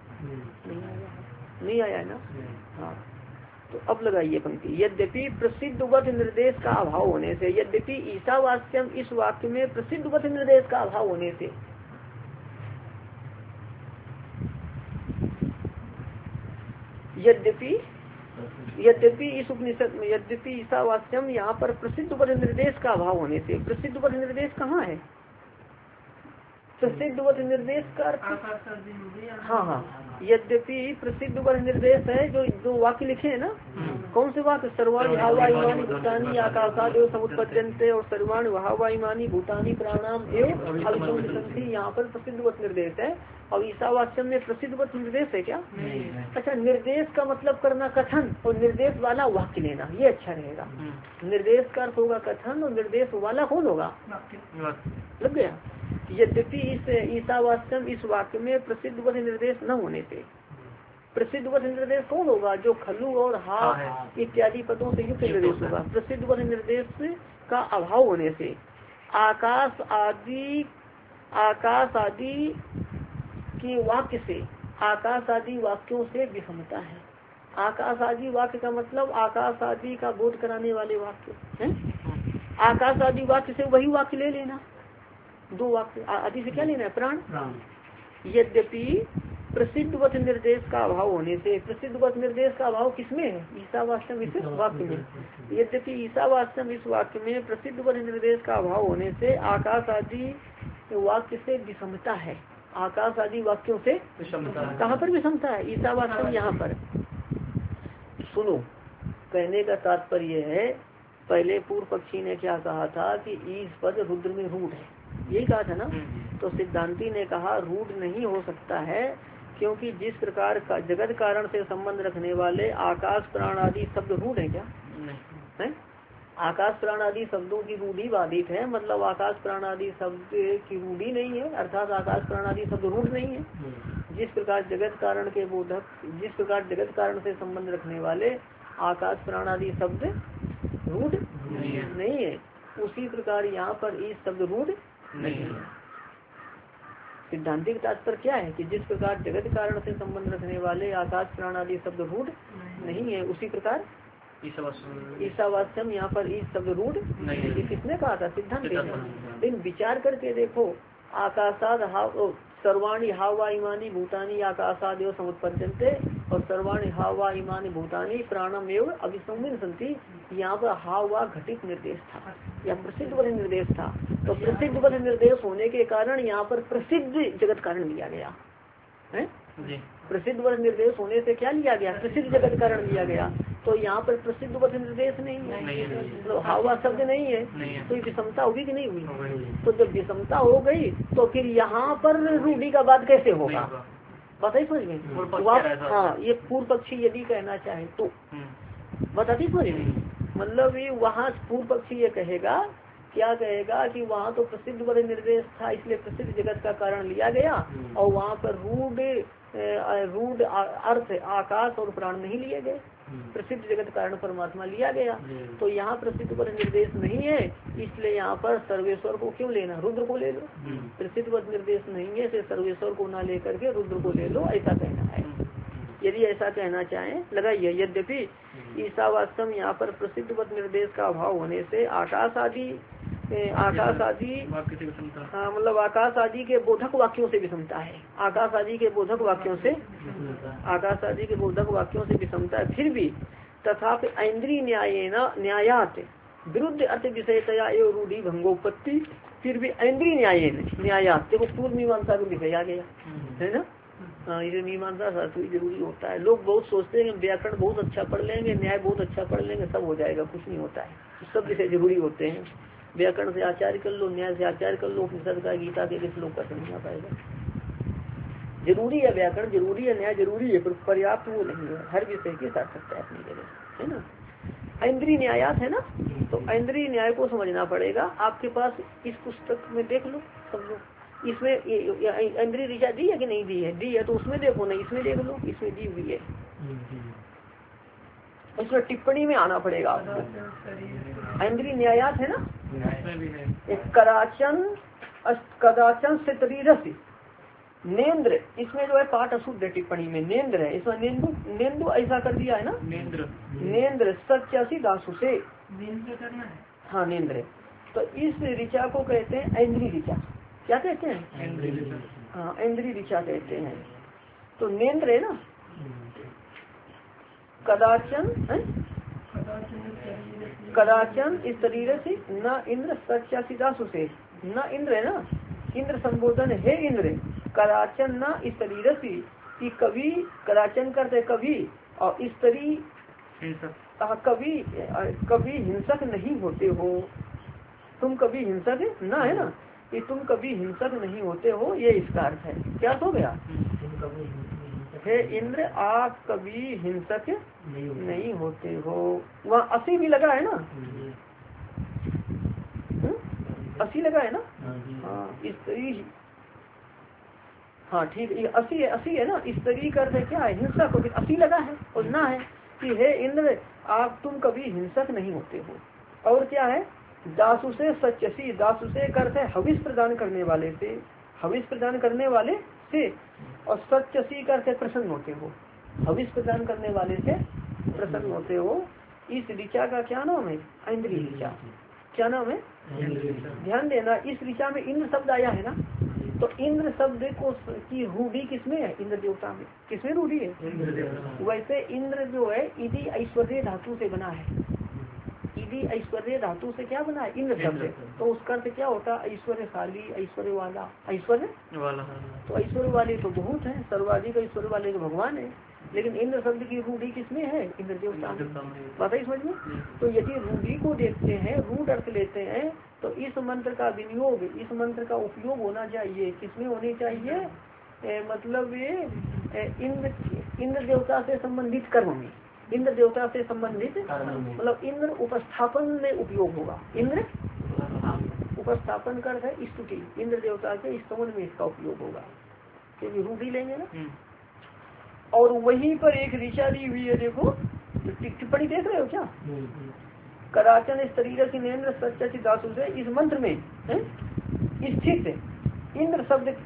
Speaker 1: नहीं आया है ना। हाँ, तो अब लगाइए पंक्ति, यद्यपि प्रसिद्ध वध निर्देश का अभाव होने से, यद्यपि ईशावास्यम इस वाक्य में प्रसिद्ध वध निर्देश का अभाव होने से, यद्यपि यद्यपि इस उपनिषद में यद्यपि ईसावास्यम यहाँ पर प्रसिद्ध वध निर्देश का अभाव होने से, प्रसिद्ध वध निर्देश कहाँ है? प्रसिद्ध वध निर्देश का अर्थ हाँ, यद्यपि प्रसिद्ध वध निर्देश है जो वाक्य लिखे है ना, कौन से वाक्य? सर्वाणि भावा इमानी भूतानी आकाशादेव समुत्पद्यन्ते और सर्वाणि भावा इमानी भूतानी प्राणाम एवं अभिसंधि, यहाँ पर प्रसिद्ध वध निर्देश है। और ईसावास्यम में प्रसिद्ध वध निर्देश है क्या? अच्छा, निर्देश का मतलब करना कथन और निर्देश वाला वाक्य लेना, ये अच्छा रहेगा। निर्देश का अर्थ होगा कथन और निर्देश वाला कौन होगा? लग गया। यद्यपि इस ईसावास्यम इस वाक्य में प्रसिद्ध वध निर्देश न होने से, प्रसिद्ध वध निर्देश कौन होगा? जो खल्लू और हा इत्यादि पदों से युक्त निर्देश होगा। प्रसिद्ध वध निर्देश का अभाव होने से आकाश आदि की वाक्य से, आकाश आदि वाक्यों से विषमता है। आकाश आदि वाक्य का मतलब आकाश आदि का बोध कराने वाले वाक्य है। आकाश आदि वाक्य से वही वाक्य ले लेना, दो वाक्य आदि से क्या लेना है? प्राण। यद्यपि प्रसिद्ध वध निर्देश का अभाव होने से, प्रसिद्ध वध निर्देश का अभाव किसमें है? ईसावास्यम इस वाक्य में। यद्यपि ईसावास्यम इस वाक्य में प्रसिद्ध वध निर्देश का अभाव होने से आकाश आदि वाक्य से विषमता है। आकाश आदि वाक्यों से कहाँ पर विषमता है? ईसावास्यम यहाँ पर। सुनो, कहने का तात्पर्य है, पहले पूर्व पक्षी ने क्या कहा था कि ईश पद रुद्र में रूढ़ है, यही कहा था ना। तो सिद्धांती ने कहा रूढ़ नहीं हो सकता है, क्योंकि जिस प्रकार का जगत कारण से संबंध रखने वाले आकाश प्राण आदि शब्द रूढ़ है क्या? है? आकाश प्राण आदि शब्दों की रूढ़ी बाधित है, मतलब आकाश प्राण आदि शब्द की रूढ़ी नहीं है, अर्थात आकाश प्राण आदि शब्द रूढ़ नहीं है। जिस प्रकार जगत कारण के बोधक, जिस प्रकार जगत कारण से संबंध रखने वाले आकाश प्राण आदि शब्द रूढ़ नहीं है, उसी प्रकार यहाँ पर इस शब्द रूढ़ नहीं है। सिद्धांतिक तात्पर्य क्या है कि जिस प्रकार जगत कारण से संबंध रखने वाले आकाश प्राण आदि शब्द रूढ़ नहीं है, उसी प्रकार ईसावास्यम यहाँ पर इस शब्द रूढ़ नहीं। किसने कहा था? सिद्धांत। लेकिन विचार करके देखो, आकाशाद सर्वाणी हावा इमानी भूतानी आकाशाद एवं समुत्पद्यन्ते और सर्वाणी हावा इमानी भूतानी प्राणम एवं अभिसंधि, यहाँ पर हावा घटित निर्देश था या प्रसिद्ध वध निर्देश था। तो प्रसिद्ध वध निर्देश होने के कारण यहाँ पर प्रसिद्ध जगत कारण लिया गया है। प्रसिद्ध वध निर्देश होने से क्या लिया गया? प्रसिद्ध जगत कारण लिया गया। तो यहाँ पर प्रसिद्ध वध निर्देश नहीं है, मतलब हावा शब्द नहीं है, तो विषमता होगी कि नहीं हुई? तो जब विषमता हो गई तो फिर यहाँ पर रूढ़ी का बात कैसे होगा? बताइए समझ में। हाँ, ये पूर्व पक्षी यदि कहना चाहे तो बताती समझ में, मतलब ये वहाँ पूर्व पक्षी ये कहेगा, क्या कहेगा कि वहाँ तो प्रसिद्ध वध निर्देश था इसलिए प्रसिद्ध जगत का कारण लिया गया, और वहाँ पर रूढ़ अर्थ आकाश और प्राण नहीं लिए गए, प्रसिद्ध जगत कारण परमात्मा लिया गया। तो यहाँ प्रसिद्ध वध निर्देश नहीं है, इसलिए यहाँ पर सर्वेश्वर को क्यों लेना? रुद्र को ले लो। प्रसिद्ध वध निर्देश नहीं है, इसे सर्वेश्वर को ना लेकर के रुद्र को ले लो, ऐसा कहना है। यदि ऐसा कहना चाहें लगाइए। यद्यपि ईसावास्यम यहाँ पर प्रसिद्ध वध निर्देश का अभाव होने से आकाश आदि मतलब आकाश आदि के बोधक वाक्यों से विषमता है। आकाश आदि के बोधक वाक्यों से विषमता है। फिर भी तथापि इंद्रिय न्यायात विरुद्ध अर्थ विषयतया एवं रूढ़ी भंगोपत्ति, फिर भी इंद्रिय न्यायात देखो पूर्व मीमांसा को विषय आ गया है ना। ये मीमांसा शास्त्र जरूरी होता है। लोग बहुत सोचते हैं व्याकरण बहुत अच्छा पढ़ लेंगे, न्याय बहुत अच्छा पढ़ लेंगे, सब हो जाएगा, कुछ नहीं होता है। सब विषय जरूरी होते हैं। व्याकरण से आचार्य कर लो, न्याय से आचार्य कर लो, उपनिषद का गीता के श्लोक का समझ आ पाएगा। जरूरी है व्याकरण, जरूरी है न्याय, जरूरी है, पर पर्याप्त वो नहीं है। हर विषय की सार्थकता है अपनी जगह, है ना। इंद्रिय न्यायात है ना, तो इंद्रिय न्याय को समझना पड़ेगा। आपके पास इस पुस्तक में देख लो सब लोग, इसमें इंद्रिय ऋचा दी है कि नहीं दी है? दी है तो उसमें देखो ना, इसमें देख लो, इसमें दी हुई है। इसमें टिप्पणी में आना पड़ेगा आपको। इंद्रिय न्यायात है ना, कदाचन शतरीरस नेन्द्र, इसमें जो है पाठ अशुद्ध है, टिप्पणी में नेन्द्र है, इसमें नेन्दु ऐसा कर दिया है ना, नेन्द्र सत्यासी दासु से हाँ नेन्द्र। तो इस ऋचा को कहते हैं इंद्रिय ऋचा। क्या कहते हैं? हाँ इंद्रिय ऋचा कहते हैं। तो नेन्द्र है ना, कदाचन कदाचन इस शरीर से न इंद्र सत्यासिदासु से, न इंद्र है ना, इंद्र संबोधन है इंद्र, कदाचन न इस शरीर से कि कभी, कदाचन करते कभी, और इस तरी कभी कभी हिंसक नहीं होते हो, तुम कभी हिंसक ना है ना, कि तुम कभी हिंसक नहीं होते हो, ये इसका अर्थ है। क्या हो गया, हे इंद्र आप कभी हिंसक नहीं होते हो। वहाँ 80 भी लगा है ना, 80 लगा है ना, हाँ स्त्री, हाँ ठीक है 80 है ना, स्त्री कर दे क्या है हिंसक हो, 80 लगा है और ना है कि हे इंद्र आप तुम कभी हिंसक नहीं होते हो। और क्या है, दासु से सच्चसी, दासु से करते हविष प्रदान करने वाले से, हविष प्रदान करने वाले से, और सच्चसी करते प्रसन्न होते हो, हविष प्रदान करने वाले से प्रसन्न होते हो। इस ऋचा का क्या नाम है, इंद्रिय ऋचा, क्या नाम है, ध्यान देना इस ऋचा में इंद्र शब्द आया है ना, तो इंद्र शब्द को की रूढ़ी किसमें है, इंद्र देवता में, किसमें रूढ़ी है, वैसे इंद्र जो है इति ऐश्वर्य धातु से बना है, इति ऐश्वर्य धातु से क्या बना है, इंद्र शब्द, तो उसका अर्थ क्या होता है, ऐश्वर्यशाली, ऐश्वर्य वाला, ऐश्वर्य वाला, तो ऐश्वर्य वाले तो बहुत है, सर्वाधिक ऐश्वर्य वाले तो भगवान है, लेकिन इंद्र शब्द की रूढ़ी किसमें है, इंद्र देवता में, बात है समझ में। तो यदि रूढ़ी को देखते हैं, रूढ़ अर्थ लेते हैं, तो इस मंत्र का विनियोग, इस मंत्र का उपयोग होना चाहिए, किसमें होनी चाहिए, मतलब ये इंद्र देवता से संबंधित कर्म में, इंद्र देवता से संबंधित मतलब इंद्र उपस्थापन में उपयोग होगा, इंद्र उपस्थापन कर है स्तुति, इंद्र देवता के स्तवन में इसका उपयोग होगा, क्योंकि रूढ़ी लेंगे ना। और वहीं पर एक ऋचा दी हुई है, देखो टिप्पणी देख रहे हो क्या, कदाचन शरीर की नेन्द्र सच्च दासु से, इस मंत्र में स्थित इंद्र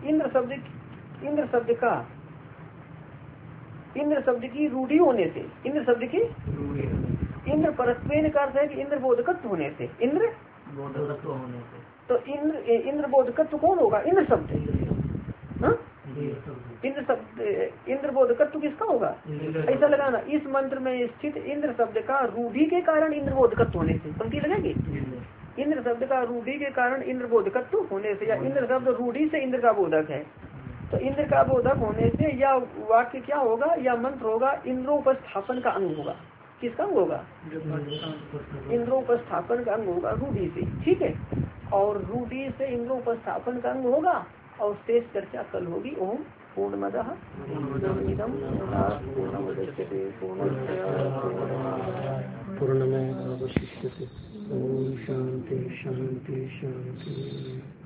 Speaker 1: शब्द की रूढ़ी होने से, इंद्र शब्द की इंद्र परस्पेन का अर्थ है कि इंद्र बोधकत्व होने से, इंद्र बोधकत्व होने से, तो इंद्र बोधकत्व कौन होगा, इंद्र शब्द, हाँ इंद्र शब्द, इंद्र बोधकत्व किसका होगा, ऐसा लगाना, इस मंत्र में स्थित इंद्र शब्द का रूढ़ी के कारण इंद्र बोधकत्व होने से, पंक्ति लगेगी, इंद्र शब्द का रूढ़ी के कारण इंद्र बोधकत्व होने से, या इंद्र शब्द रूढ़ी से इंद्र का बोधक है, तो इंद्र का बोधक होने से या वाक्य क्या होगा, या मंत्र होगा इंद्रोपस्थापन का अंग होगा, किसका अंग होगा, इंद्रोपस्थापन का अंग होगा रूढ़ी से, ठीक है, और रूढ़ी से इंद्रोपस्थापन का अंग होगा, और शेष चर्चा कल होगी। ओम पूर्णमदः पूर्णमिदं पूर्णमुदच्यते पूर्णमेवावशिष्यते। ओम शांति शांति शांति।